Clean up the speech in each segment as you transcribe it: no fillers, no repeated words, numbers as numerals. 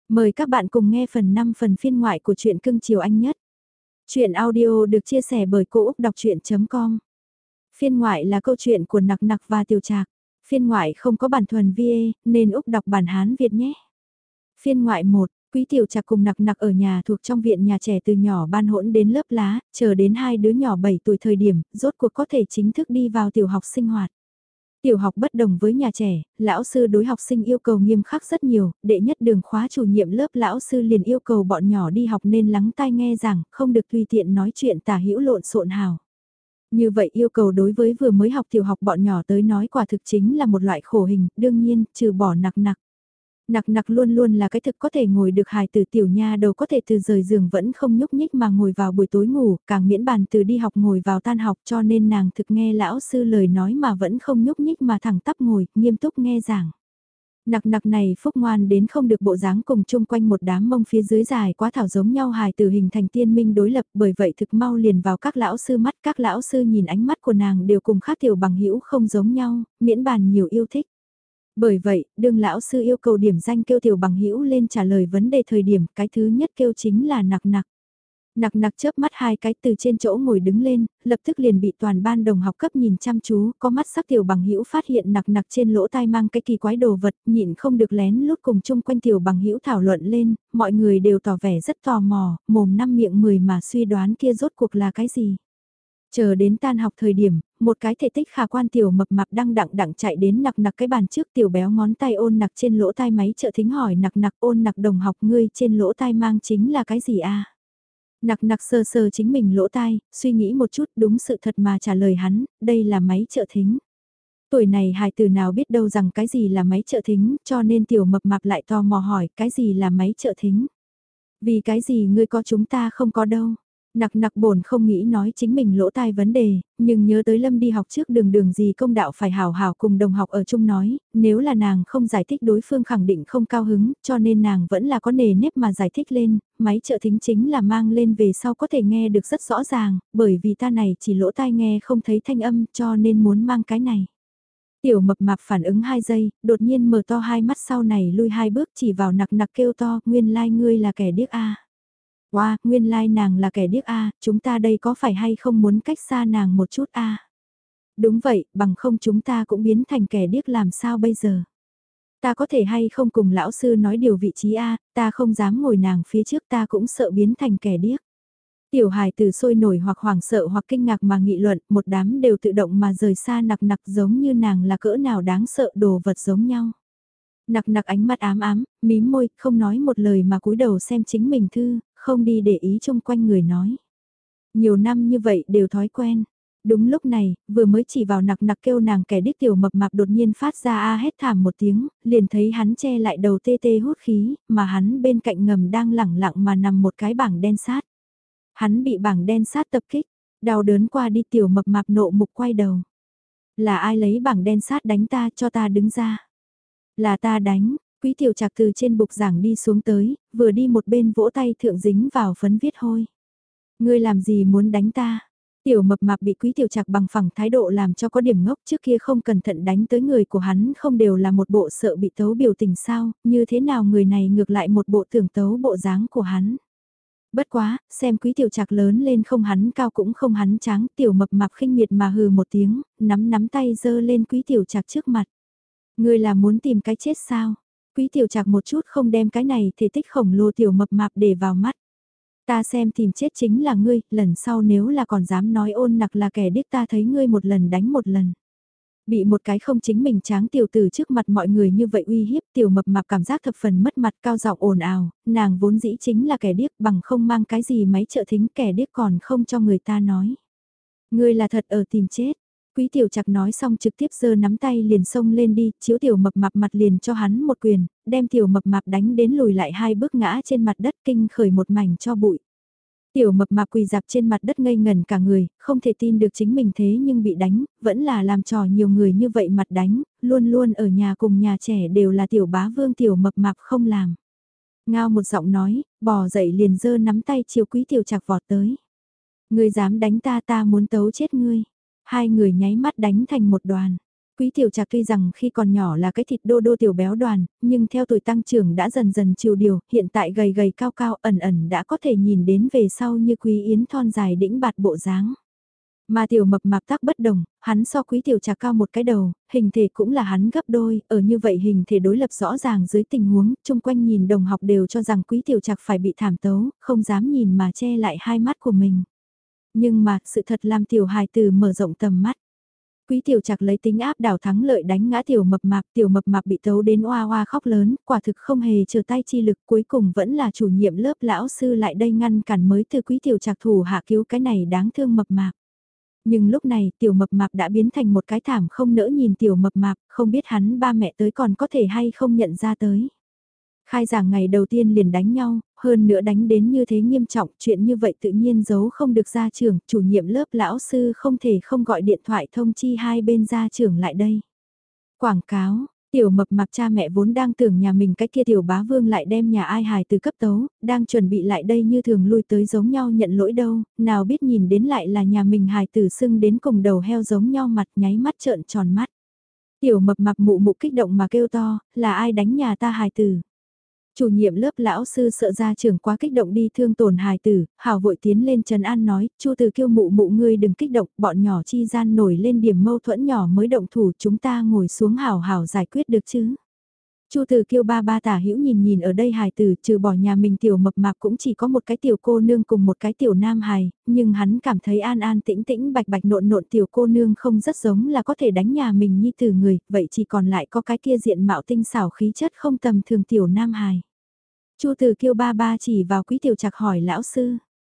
Mời các bạn cùng nghe phần 5 phần phiên ngoại của truyện Cưng Chiều Anh Nhất. Chuyện audio được chia sẻ bởi Cô Úc Đọc Chuyện.com. Phiên ngoại là câu chuyện của Nặc Nặc và Tiểu Trạc. Phiên ngoại không có bản thuần VA nên Úc đọc bản Hán Việt nhé. Phiên ngoại 1, Quý Tiểu Trạc cùng Nặc Nặc ở nhà thuộc trong viện nhà trẻ từ nhỏ ban hỗn đến lớp lá, chờ đến hai đứa nhỏ 7 tuổi thời điểm, rốt cuộc có thể chính thức đi vào tiểu học sinh hoạt. Tiểu học bất đồng với nhà trẻ, lão sư đối học sinh yêu cầu nghiêm khắc rất nhiều, đệ nhất đường khóa chủ nhiệm lớp lão sư liền yêu cầu bọn nhỏ đi học nên lắng tai nghe giảng, không được tùy tiện nói chuyện tả hữu lộn xộn hào. Như vậy yêu cầu đối với vừa mới học tiểu học bọn nhỏ tới nói quả thực chính là một loại khổ hình, đương nhiên, trừ bỏ Nặc Nặc. Nặc Nặc luôn luôn là cái thực có thể ngồi được hài từ tiểu nha đầu có thể từ rời giường vẫn không nhúc nhích mà ngồi vào buổi tối ngủ, càng miễn bàn từ đi học ngồi vào tan học cho nên nàng thực nghe lão sư lời nói mà vẫn không nhúc nhích mà thẳng tắp ngồi, nghiêm túc nghe giảng. Nặc Nặc này phúc ngoan đến không được bộ dáng cùng chung quanh một đám mông phía dưới dài quá thảo giống nhau hài từ hình thành tiên minh đối lập, bởi vậy thực mau liền vào các lão sư mắt, các lão sư nhìn ánh mắt của nàng đều cùng khác tiểu bằng hữu không giống nhau, miễn bàn nhiều yêu thích. Bởi vậy, đương lão sư yêu cầu điểm danh kêu tiểu bằng hữu lên trả lời vấn đề thời điểm, cái thứ nhất kêu chính là Nặc Nặc. Nặc Nặc chớp mắt hai cái từ trên chỗ ngồi đứng lên, lập tức liền bị toàn ban đồng học cấp nhìn chăm chú, có mắt sắc tiểu bằng hữu phát hiện Nặc Nặc trên lỗ tai mang cái kỳ quái đồ vật, nhịn không được lén lút cùng chung quanh tiểu bằng hữu thảo luận lên, mọi người đều tỏ vẻ rất tò mò, mồm năm miệng mười mà suy đoán kia rốt cuộc là cái gì. Chờ đến tan học thời điểm, một cái thể tích khả quan tiểu mập mạp đang đặng chạy đến Nặc Nặc cái bàn trước, tiểu béo ngón tay ôn Nặc trên lỗ tai máy trợ thính hỏi Nặc Nặc, ôn Nặc đồng học ngươi trên lỗ tai mang chính là cái gì a? Nặc Nặc sờ sờ chính mình lỗ tai, suy nghĩ một chút đúng sự thật mà trả lời hắn, đây là máy trợ thính. Tuổi này hài từ nào biết đâu rằng cái gì là máy trợ thính, cho nên tiểu mập mạp lại tò mò hỏi cái gì là máy trợ thính. Vì cái gì ngươi có chúng ta không có đâu. Nặc Nặc bổn không nghĩ nói chính mình lỗ tai vấn đề, nhưng nhớ tới Lâm đi học trước đường gì công đạo phải hảo hảo cùng đồng học ở chung nói, nếu là nàng không giải thích đối phương khẳng định không cao hứng, cho nên nàng vẫn là có nề nếp mà giải thích lên, máy trợ thính chính là mang lên về sau có thể nghe được rất rõ ràng, bởi vì ta này chỉ lỗ tai nghe không thấy thanh âm cho nên muốn mang cái này. Tiểu mập mạp phản ứng 2 giây, đột nhiên mở to hai mắt sau này lui 2 bước chỉ vào Nặc Nặc kêu to, nguyên lai ngươi là kẻ điếc a. Wow, nguyên lai nàng là kẻ điếc a, chúng ta đây có phải hay không muốn cách xa nàng một chút a? Đúng vậy, bằng không chúng ta cũng biến thành kẻ điếc làm sao bây giờ? Ta có thể hay không cùng lão sư nói điều vị trí a, ta không dám ngồi nàng phía trước ta cũng sợ biến thành kẻ điếc. Tiểu hài từ sôi nổi hoặc hoảng sợ hoặc kinh ngạc mà nghị luận, một đám đều tự động mà rời xa Nặc Nặc giống như nàng là cỡ nào đáng sợ đồ vật giống nhau. Nặc Nặc ánh mắt ám ám, mím môi, không nói một lời mà cúi đầu xem chính mình thư, không đi để ý chung quanh người nói. Nhiều năm như vậy đều thói quen. Đúng lúc này, vừa mới chỉ vào Nặc Nặc kêu nàng kẻ điếc tiểu mập mạp đột nhiên phát ra a hét thảm một tiếng, liền thấy hắn che lại đầu tê tê hút khí, mà hắn bên cạnh ngầm đang lẳng lặng mà nằm một cái bảng đen sát. Hắn bị bảng đen sát tập kích, đau đớn qua đi tiểu mập mạp nộ mục quay đầu. Là ai lấy bảng đen sát đánh ta cho ta đứng ra. Là ta đánh, Quý Tiểu Trạc từ trên bục giảng đi xuống tới, vừa đi một bên vỗ tay thượng dính vào phấn viết hôi. Ngươi làm gì muốn đánh ta? Tiểu mập mạp bị Quý Tiểu Trạc bằng phẳng thái độ làm cho có điểm ngốc, trước kia không cẩn thận đánh tới người của hắn không đều là một bộ sợ bị tấu biểu tình sao, như thế nào người này ngược lại một bộ tưởng tấu bộ dáng của hắn. Bất quá, xem Quý Tiểu Trạc lớn lên không hắn cao cũng không hắn tráng, tiểu mập mạp khinh miệt mà hừ một tiếng, nắm tay giơ lên Quý Tiểu Trạc trước mặt. Ngươi là muốn tìm cái chết sao? Quý Tiểu Trạc một chút không đem cái này thể tích khổng lồ tiểu mập mạp để vào mắt. Ta xem tìm chết chính là ngươi, lần sau nếu là còn dám nói ôn Nặc là kẻ điếc ta thấy ngươi một lần đánh một lần. Bị một cái không chính mình tráng tiểu tử trước mặt mọi người như vậy uy hiếp, tiểu mập mạp cảm giác thập phần mất mặt, cao giọng ồn ào, nàng vốn dĩ chính là kẻ điếc bằng không mang cái gì máy trợ thính, kẻ điếc còn không cho người ta nói. Ngươi là thật ở tìm chết. Quý Tiểu Trạc nói xong trực tiếp giơ nắm tay liền xông lên đi, chiếu tiểu mập mạp mặt liền cho hắn một quyền, đem tiểu mập mạp đánh đến lùi lại 2 bước ngã trên mặt đất kinh khởi một mảnh cho bụi. Tiểu mập mạp quỳ dạp trên mặt đất ngây ngần cả người, không thể tin được chính mình thế nhưng bị đánh, vẫn là làm trò nhiều người như vậy mặt đánh, luôn luôn ở nhà cùng nhà trẻ đều là tiểu bá vương tiểu mập mạp không làm. Ngao một giọng nói, bò dậy liền giơ nắm tay chiều Quý Tiểu Trạc vọt tới. Ngươi dám đánh ta ta muốn tấu chết ngươi. Hai người nháy mắt đánh thành một đoàn. Quý Tiểu Trạc tuy rằng khi còn nhỏ là cái thịt đô đô tiểu béo đoàn, nhưng theo tuổi tăng trưởng đã dần dần chiều điều, hiện tại gầy gầy cao cao ẩn ẩn đã có thể nhìn đến về sau như Quý Yến thon dài đĩnh bạt bộ dáng. Mà Tiểu Mập Mạp tác bất đồng, hắn so Quý Tiểu Trạc cao một cái đầu, hình thể cũng là hắn gấp đôi, ở như vậy hình thể đối lập rõ ràng dưới tình huống, chung quanh nhìn đồng học đều cho rằng Quý Tiểu Trạc phải bị thảm tấu, không dám nhìn mà che lại hai mắt của mình. Nhưng mà, sự thật làm Tiểu hài tử mở rộng tầm mắt. Quý Tiểu Trạc lấy tính áp đảo thắng lợi đánh ngã Tiểu Mập Mạp bị tấu đến oa oa khóc lớn, quả thực không hề chờ tay chi lực, cuối cùng vẫn là chủ nhiệm lớp lão sư lại đây ngăn cản mới từ Quý Tiểu Trạc thủ hạ cứu cái này đáng thương Mập Mạp. Nhưng lúc này Tiểu Mập Mạp đã biến thành một cái thảm không nỡ nhìn Tiểu Mập Mạp, không biết hắn ba mẹ tới còn có thể hay không nhận ra tới. Khai giảng ngày đầu tiên liền đánh nhau, hơn nữa đánh đến như thế nghiêm trọng, chuyện như vậy tự nhiên giấu không được gia trưởng, chủ nhiệm lớp lão sư không thể không gọi điện thoại thông chi hai bên gia trưởng lại đây. Quảng cáo, Tiểu Mập Mạp cha mẹ vốn đang tưởng nhà mình cái kia Tiểu Bá Vương lại đem nhà ai hài từ cấp tấu, đang chuẩn bị lại đây như thường lui tới giống nhau nhận lỗi đâu, nào biết nhìn đến lại là nhà mình hài tử sưng đến cùng đầu heo giống nhau mặt nháy mắt trợn tròn mắt. Tiểu Mập Mạp mụ mụ kích động mà kêu to, là ai đánh nhà ta hài tử. Chủ nhiệm lớp lão sư sợ gia trưởng quá kích động đi thương tổn hài tử, hào vội tiến lên trấn an nói, Chu Từ Kiêu mụ mụ ngươi đừng kích động, bọn nhỏ chi gian nổi lên điểm mâu thuẫn nhỏ mới động thủ, chúng ta ngồi xuống hào hào giải quyết được chứ. Chu Từ Kiêu ba ba tả hữu nhìn nhìn ở đây hài tử, trừ bỏ nhà mình Tiểu Mập Mạp cũng chỉ có một cái tiểu cô nương cùng một cái tiểu nam hài, nhưng hắn cảm thấy an an tĩnh tĩnh bạch bạch nộn nộn tiểu cô nương không rất giống là có thể đánh nhà mình như từ người, vậy chỉ còn lại có cái kia diện mạo tinh xảo khí chất không tầm thường tiểu nam hài. Chu Từ Kiêu ba ba chỉ vào Quý Tiểu Trạc hỏi lão sư,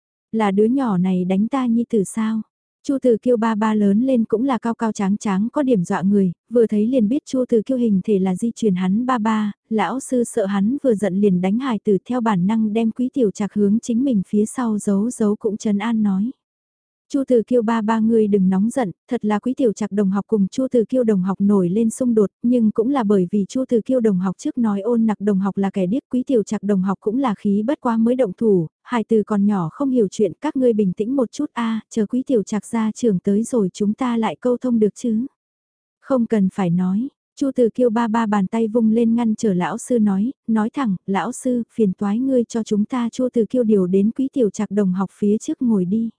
là đứa nhỏ này đánh ta nhi tử sao? Chu Từ Kiêu ba ba lớn lên cũng là cao cao tráng tráng có điểm dọa người, vừa thấy liền biết Chu Từ Kiêu hình thể là di truyền hắn ba ba, lão sư sợ hắn vừa giận liền đánh hài tử theo bản năng đem Quý Tiểu Trạc hướng chính mình phía sau giấu giấu cũng trấn an nói. Chu Từ Kiêu ba ba người đừng nóng giận, thật là Quý Tiểu Trạc đồng học cùng Chu Từ Kiêu đồng học nổi lên xung đột, nhưng cũng là bởi vì Chu Từ Kiêu đồng học trước nói Ôn Nặc đồng học là kẻ điếc, Quý Tiểu Trạc đồng học cũng là khí bất quá mới động thủ, hài từ còn nhỏ không hiểu chuyện, các ngươi bình tĩnh một chút a, chờ Quý Tiểu Trạc ra trường tới rồi chúng ta lại câu thông được chứ. Không cần phải nói. Chu Từ Kiêu ba ba bàn tay vung lên ngăn trở lão sư nói thẳng, lão sư, phiền toái ngươi cho chúng ta Chu Từ Kiêu điều đến Quý Tiểu Trạc đồng học phía trước ngồi đi.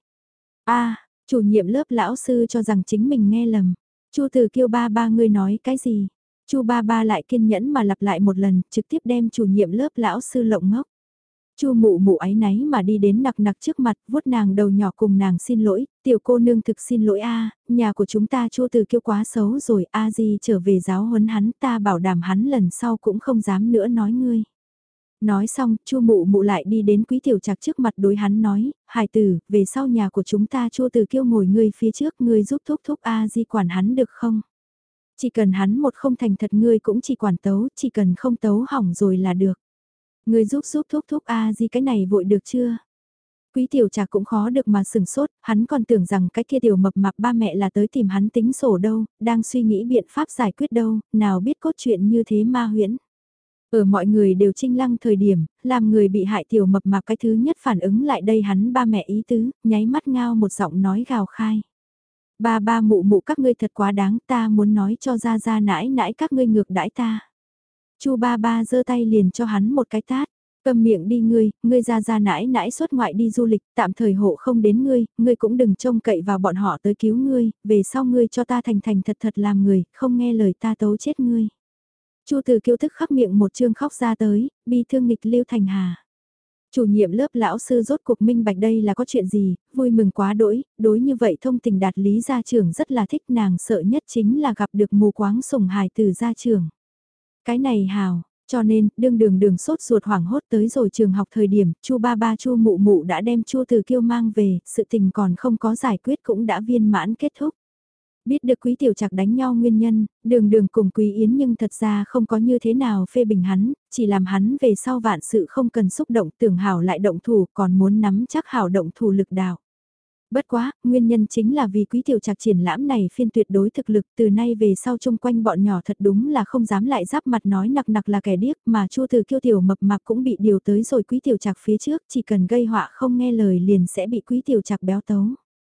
A, chủ nhiệm lớp lão sư cho rằng chính mình nghe lầm. Chu Từ Kiêu ba ba ngươi nói cái gì? Chu ba ba lại kiên nhẫn mà lặp lại một lần, trực tiếp đem chủ nhiệm lớp lão sư lộng ngốc. Chu mụ mụ áy náy mà đi đến nặc nặc trước mặt, vuốt nàng đầu nhỏ cùng nàng xin lỗi, tiểu cô nương thực xin lỗi a, nhà của chúng ta Chu Từ Kiêu quá xấu rồi, a di trở về giáo huấn hắn, ta bảo đảm hắn lần sau cũng không dám nữa nói ngươi. Nói xong, Chu mụ mụ lại đi đến Quý Tiểu Trạc trước mặt đối hắn nói, hài tử, về sau nhà của chúng ta Chu Từ Kiêu ngồi ngươi phía trước, ngươi giúp thúc thúc a di quản hắn được không? Chỉ cần hắn một không thành thật ngươi cũng chỉ quản tấu, chỉ cần không tấu hỏng rồi là được. Ngươi giúp thúc thúc a di cái này vội được chưa? Quý Tiểu Trạc cũng khó được mà sừng sốt, hắn còn tưởng rằng cái kia Tiểu Mập Mạp ba mẹ là tới tìm hắn tính sổ đâu, đang suy nghĩ biện pháp giải quyết đâu, nào biết cốt truyện như thế ma huyễn. Ở mọi người đều trinh lăng thời điểm, làm người bị hại Tiểu Mập Mạp cái thứ nhất phản ứng lại đây hắn ba mẹ ý tứ, nháy mắt ngao một giọng nói gào khai. Ba ba mụ mụ các ngươi thật quá đáng, ta muốn nói cho ra ra nãi nãi các ngươi ngược đãi ta. Chu ba ba giơ tay liền cho hắn một cái tát. Cầm miệng đi ngươi ra ra nãi nãi xuất ngoại đi du lịch, tạm thời hộ không đến ngươi cũng đừng trông cậy vào bọn họ tới cứu ngươi, về sau ngươi cho ta thành thành thật thật làm người, không nghe lời ta tấu chết ngươi. Chu Từ Kiêu tức khắc miệng một chương khóc ra tới, bi thương nghịch Lưu Thành Hà. Chủ nhiệm lớp lão sư rốt cuộc minh bạch đây là có chuyện gì, vui mừng quá đỗi, đối như vậy thông tình đạt lý gia trưởng rất là thích, nàng sợ nhất chính là gặp được mù quáng sủng hài từ gia trưởng. Cái này hào, cho nên, đường sốt ruột hoảng hốt tới rồi trường học thời điểm, Chu ba ba Chu mụ mụ đã đem Chu Từ Kiêu mang về, sự tình còn không có giải quyết cũng đã viên mãn kết thúc. Biết được Quý Tiểu Trạc đánh nhau nguyên nhân, đường cùng Quý Yến nhưng thật ra không có như thế nào phê bình hắn, chỉ làm hắn về sau vạn sự không cần xúc động, tưởng hảo lại động thủ, còn muốn nắm chắc hảo động thủ lực đạo. Bất quá, nguyên nhân chính là vì Quý Tiểu Trạc triển lãm này phiên tuyệt đối thực lực, từ nay về sau chung quanh bọn nhỏ thật đúng là không dám lại giáp mặt nói nặc nặc là kẻ điếc, mà Chu Từ Kiêu Tiểu Mập Mạp cũng bị điều tới rồi Quý Tiểu Trạc phía trước, chỉ cần gây họa không nghe lời liền sẽ bị Quý Tiểu Trạc béo tấu.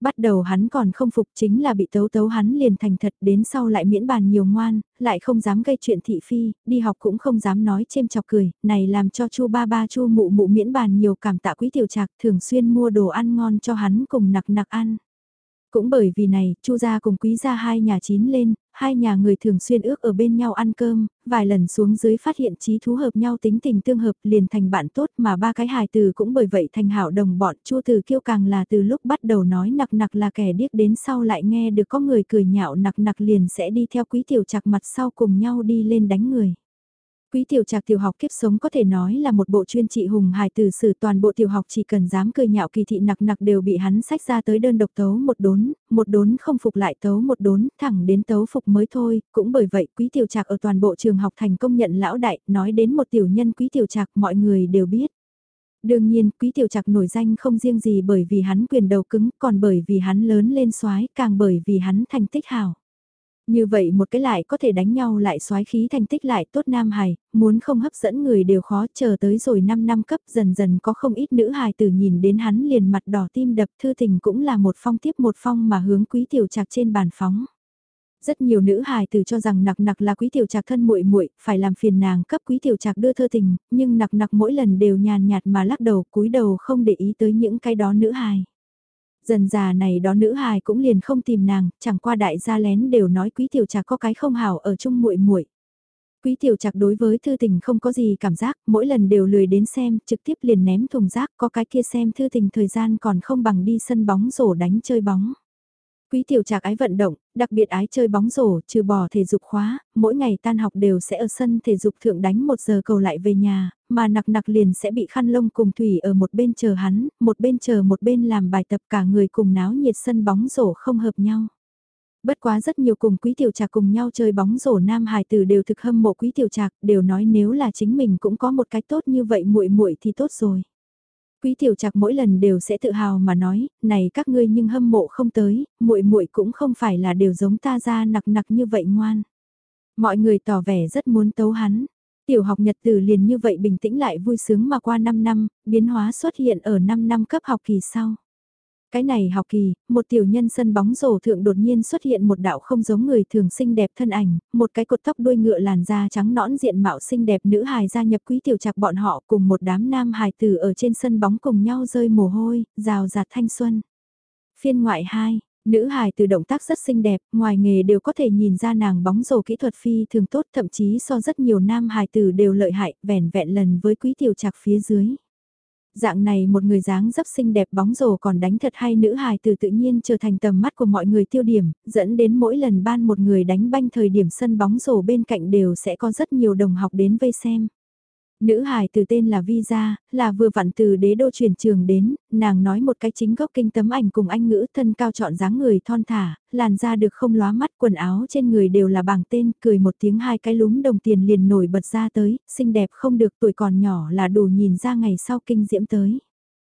Bắt đầu hắn còn không phục, chính là bị tấu tấu hắn liền thành thật, đến sau lại miễn bàn nhiều ngoan, lại không dám gây chuyện thị phi, đi học cũng không dám nói chêm chọc cười, này làm cho Chu ba ba Chu mụ mụ miễn bàn nhiều cảm tạ Quý Tiểu Trạc, thường xuyên mua đồ ăn ngon cho hắn cùng nặc nặc ăn. Cũng bởi vì này, Chu gia cùng Quý gia hai nhà chín lên, hai nhà người thường xuyên ước ở bên nhau ăn cơm, vài lần xuống dưới phát hiện chí thú hợp nhau, tính tình tương hợp, liền thành bạn tốt, mà ba cái hài từ cũng bởi vậy thành hảo đồng bọn. Chu Từ Kiêu càng là từ lúc bắt đầu nói nặc nặc là kẻ điếc, đến sau lại nghe được có người cười nhạo nặc nặc liền sẽ đi theo Quý Tiểu Trạc mặt sau cùng nhau đi lên đánh người. Quý Tiểu Trạc tiểu học kiếp sống có thể nói là một bộ chuyên trị hùng hài từ sử, toàn bộ tiểu học chỉ cần dám cười nhạo Kỳ Thị nặc nặc đều bị hắn sách ra tới đơn độc tấu một đốn không phục lại tấu một đốn, thẳng đến tấu phục mới thôi. Cũng bởi vậy Quý Tiểu Trạc ở toàn bộ trường học thành công nhận lão đại, nói đến một tiểu nhân Quý Tiểu Trạc mọi người đều biết. Đương nhiên, Quý Tiểu Trạc nổi danh không riêng gì bởi vì hắn quyền đầu cứng, còn bởi vì hắn lớn lên soái, càng bởi vì hắn thành tích hảo. Như vậy một cái lại có thể đánh nhau lại soái khí, thành tích lại tốt nam hài, muốn không hấp dẫn người đều khó, chờ tới rồi 5 năm cấp dần dần có không ít nữ hài tử nhìn đến hắn liền mặt đỏ tim đập, thư tình cũng là một phong tiếp một phong mà hướng Quý Tiểu Trạc trên bàn phóng. Rất nhiều nữ hài tử cho rằng nặc nặc là Quý Tiểu Trạc thân muội muội, phải làm phiền nàng cấp Quý Tiểu Trạc đưa thơ tình, nhưng nặc nặc mỗi lần đều nhàn nhạt mà lắc đầu, cúi đầu không để ý tới những cái đó nữ hài. Dần già này đó nữ hài cũng liền không tìm nàng, chẳng qua đại gia lén đều nói Quý Tiểu Trạc có cái không hảo ở chung muội muội. Quý Tiểu Trạc đối với thư tình không có gì cảm giác, mỗi lần đều lười đến xem, trực tiếp liền ném thùng rác, có cái kia xem thư tình thời gian còn không bằng đi sân bóng rổ đánh chơi bóng. Quý Tiểu Trạc ái vận động, đặc biệt ái chơi bóng rổ, trừ bỏ thể dục khóa, mỗi ngày tan học đều sẽ ở sân thể dục thượng đánh 1 giờ cầu lại về nhà, mà nặc nặc liền sẽ bị khăn lông cùng thủy ở một bên chờ hắn, một bên chờ một bên làm bài tập, cả người cùng náo nhiệt sân bóng rổ không hợp nhau. Bất quá rất nhiều cùng Quý Tiểu Trạc cùng nhau chơi bóng rổ nam hài tử đều thực hâm mộ Quý Tiểu Trạc, đều nói nếu là chính mình cũng có một cái tốt như vậy muội muội thì tốt rồi. Quý Tiểu Trạc mỗi lần đều sẽ tự hào mà nói, này các ngươi nhưng hâm mộ không tới, muội muội cũng không phải là đều giống ta ra nặc nặc như vậy ngoan. Mọi người tỏ vẻ rất muốn tấu hắn. Tiểu học nhật tử liền như vậy bình tĩnh lại vui sướng mà qua 5 năm, biến hóa xuất hiện ở 5 năm cấp học kỳ sau. Cái này học kỳ, một tiểu nhân sân bóng rổ thượng đột nhiên xuất hiện một đạo không giống người thường xinh đẹp thân ảnh, một cái cột tóc đuôi ngựa làn da trắng nõn diện mạo xinh đẹp nữ hài gia nhập Quý Tiểu Trạc bọn họ cùng một đám nam hài tử ở trên sân bóng cùng nhau rơi mồ hôi, rào rạt thanh xuân. Phiên ngoại 2, nữ hài từ động tác rất xinh đẹp, ngoài nghề đều có thể nhìn ra nàng bóng rổ kỹ thuật phi thường tốt, thậm chí so rất nhiều nam hài tử đều lợi hại, vẻn vẹn lần với Quý Tiểu Trạc phía dưới. Dạng này một người dáng dấp xinh đẹp bóng rổ còn đánh thật hay nữ hài từ tự nhiên trở thành tầm mắt của mọi người tiêu điểm, dẫn đến mỗi lần ban một người đánh banh thời điểm sân bóng rổ bên cạnh đều sẽ có rất nhiều đồng học đến vây xem. Nữ hài từ tên là Visa, là vừa vặn từ đế đô chuyển trường đến, nàng nói một cái chính gốc kinh tấm ảnh cùng anh ngữ, thân cao trọn dáng người thon thả, làn da được không lóa mắt, quần áo trên người đều là bảng tên, cười một tiếng hai cái lúm đồng tiền liền nổi bật ra tới, xinh đẹp không được, tuổi còn nhỏ là đủ nhìn ra ngày sau kinh diễm tới.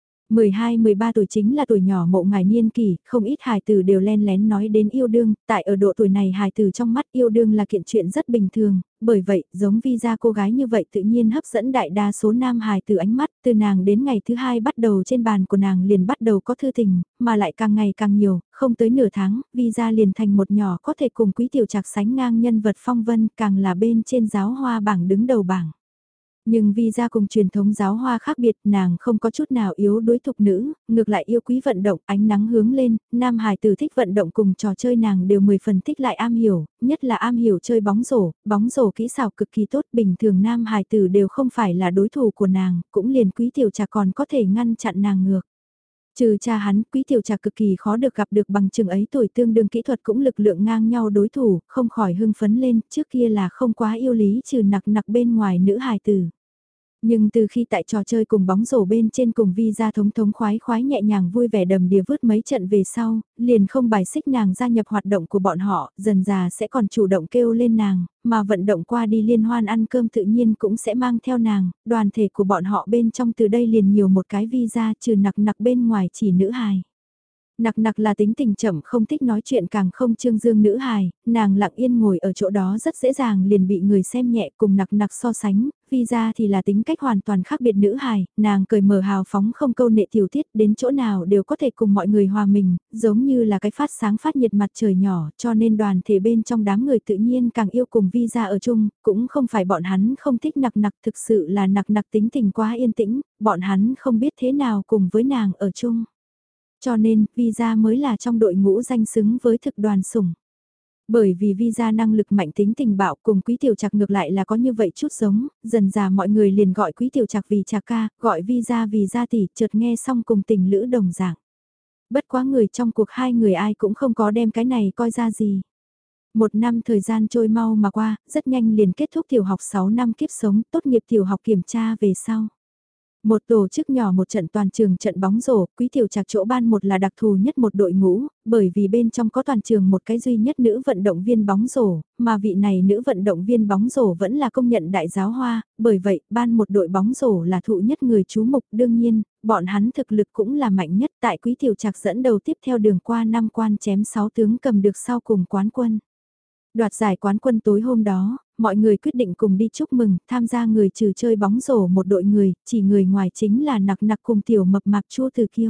12-13 tuổi chính là tuổi nhỏ mộ ngài niên kỷ, không ít hài tử đều len lén nói đến yêu đương, tại ở độ tuổi này hài tử trong mắt yêu đương là kiện chuyện rất bình thường, bởi vậy, giống Visa cô gái như vậy tự nhiên hấp dẫn đại đa số nam hài tử ánh mắt, từ nàng đến ngày thứ 2 bắt đầu trên bàn của nàng liền bắt đầu có thư tình, mà lại càng ngày càng nhiều, không tới nửa tháng, Visa liền thành một nhỏ có thể cùng Quý Tiểu Trạc sánh ngang nhân vật phong vân, càng là bên trên giáo hoa bảng đứng đầu bảng. Nhưng vì ra cùng truyền thống giáo hoa khác biệt, nàng không có chút nào yếu đối thục nữ, ngược lại yêu quý vận động, ánh nắng hướng lên, nam hài tử thích vận động cùng trò chơi nàng đều 10 phần thích lại am hiểu, nhất là am hiểu chơi bóng rổ kỹ xảo cực kỳ tốt, bình thường nam hài tử đều không phải là đối thủ của nàng, cũng liền Quý Tiểu Trạc còn có thể ngăn chặn nàng ngược. Trừ cha hắn, Quý Tiểu Trạc cực kỳ khó được gặp được bằng chừng ấy tuổi tương đương kỹ thuật cũng lực lượng ngang nhau đối thủ, không khỏi hưng phấn lên, trước kia là không quá yêu lý trừ nặc nặc bên ngoài nữ hài tử. Nhưng từ khi tại trò chơi cùng bóng rổ bên trên cùng Visa thống thống khoái khoái nhẹ nhàng vui vẻ đầm đìa vứt mấy trận về sau, liền không bài xích nàng gia nhập hoạt động của bọn họ, dần già sẽ còn chủ động kêu lên nàng, mà vận động qua đi liên hoan ăn cơm tự nhiên cũng sẽ mang theo nàng, đoàn thể của bọn họ bên trong từ đây liền nhiều một cái Visa trừ nặc nặc bên ngoài chỉ nữ hài. Nặc nặc là tính tình chậm không thích nói chuyện càng không trương dương nữ hài, nàng lặng yên ngồi ở chỗ đó rất dễ dàng liền bị người xem nhẹ cùng nặc nặc so sánh, vì ra thì là tính cách hoàn toàn khác biệt nữ hài, nàng cười mở hào phóng không câu nệ tiểu tiết đến chỗ nào đều có thể cùng mọi người hòa mình, giống như là cái phát sáng phát nhiệt mặt trời nhỏ cho nên đoàn thể bên trong đám người tự nhiên càng yêu cùng vi ra ở chung, cũng không phải bọn hắn không thích nặc nặc thực sự là nặc nặc tính tình quá yên tĩnh, bọn hắn không biết thế nào cùng với nàng ở chung. Cho nên, Visa mới là trong đội ngũ danh xứng với thực đoàn sủng. Bởi vì Visa năng lực mạnh tính tình bạo cùng Quý Tiểu Trạc ngược lại là có như vậy chút giống, dần dà mọi người liền gọi Quý Tiểu Trạc vì Trạc ca, gọi Visa vì gia tỷ, chợt nghe xong cùng tình lữ đồng dạng. Bất quá người trong cuộc hai người ai cũng không có đem cái này coi ra gì. Một năm thời gian trôi mau mà qua, rất nhanh liền kết thúc tiểu học 6 năm kiếp sống, tốt nghiệp tiểu học kiểm tra về sau. Một tổ chức nhỏ một trận toàn trường trận bóng rổ, Quý Tiểu Trạc chỗ ban một là đặc thù nhất một đội ngũ, bởi vì bên trong có toàn trường một cái duy nhất nữ vận động viên bóng rổ, mà vị này nữ vận động viên bóng rổ vẫn là công nhận đại giáo hoa, bởi vậy ban một đội bóng rổ là thụ nhất người chú mục đương nhiên, bọn hắn thực lực cũng là mạnh nhất tại Quý Tiểu Trạc dẫn đầu tiếp theo đường qua 5 quan chém 6 tướng cầm được sau cùng quán quân. Đoạt giải quán quân tối hôm đó, mọi người quyết định cùng đi chúc mừng, tham gia người trừ chơi bóng rổ một đội người, chỉ người ngoài chính là nặc nặc cùng tiểu mập mạp Chu Từ Kiêu.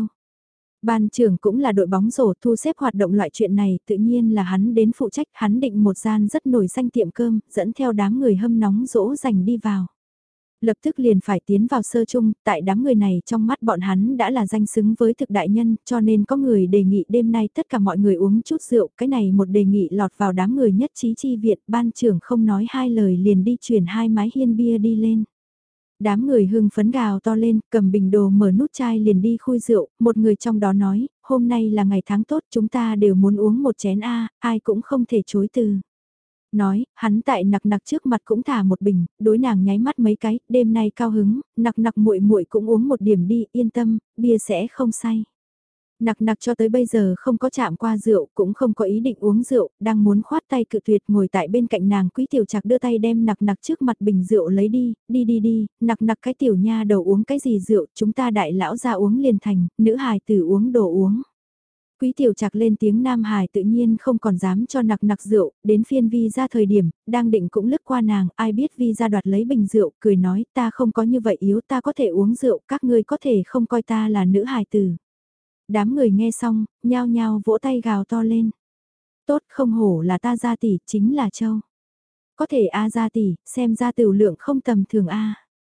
Ban trưởng cũng là đội bóng rổ thu xếp hoạt động loại chuyện này, tự nhiên là hắn đến phụ trách, hắn định một gian rất nổi danh tiệm cơm, dẫn theo đám người hâm nóng dỗ dành đi vào. Lập tức liền phải tiến vào sơ chung, tại đám người này trong mắt bọn hắn đã là danh xứng với thực đại nhân, cho nên có người đề nghị đêm nay tất cả mọi người uống chút rượu, cái này một đề nghị lọt vào đám người nhất trí chi viện, ban trưởng không nói hai lời liền đi chuyển hai mái hiên bia đi lên. Đám người hưng phấn gào to lên, cầm bình đồ mở nút chai liền đi khui rượu, một người trong đó nói, hôm nay là ngày tháng tốt chúng ta đều muốn uống một chén A, ai cũng không thể chối từ. Nói, hắn tại nặc nặc trước mặt cũng thả một bình, đối nàng nháy mắt mấy cái, đêm nay cao hứng, nặc nặc muội muội cũng uống một điểm đi, yên tâm, bia sẽ không say. Nặc nặc cho tới bây giờ không có chạm qua rượu, cũng không có ý định uống rượu, đang muốn khoát tay cự tuyệt ngồi tại bên cạnh nàng Quý Tiểu Trạc đưa tay đem nặc nặc trước mặt bình rượu lấy đi, đi, nặc nặc cái tiểu nha đầu uống cái gì rượu, chúng ta đại lão ra uống liền thành, nữ hài tử uống đồ uống. Quý Tiểu Trạc lên tiếng Nam Hải tự nhiên không còn dám cho nặc nặc rượu, đến phiên Vi ra thời điểm, đang định cũng lướt qua nàng, ai biết Vi ra đoạt lấy bình rượu, cười nói ta không có như vậy yếu ta có thể uống rượu, các ngươi có thể không coi ta là nữ hài tử. Đám người nghe xong, nhao nhao vỗ tay gào to lên. Tốt không hổ là ta gia tỷ, chính là Châu. Có thể A gia tỷ, xem ra tiểu lượng không tầm thường A.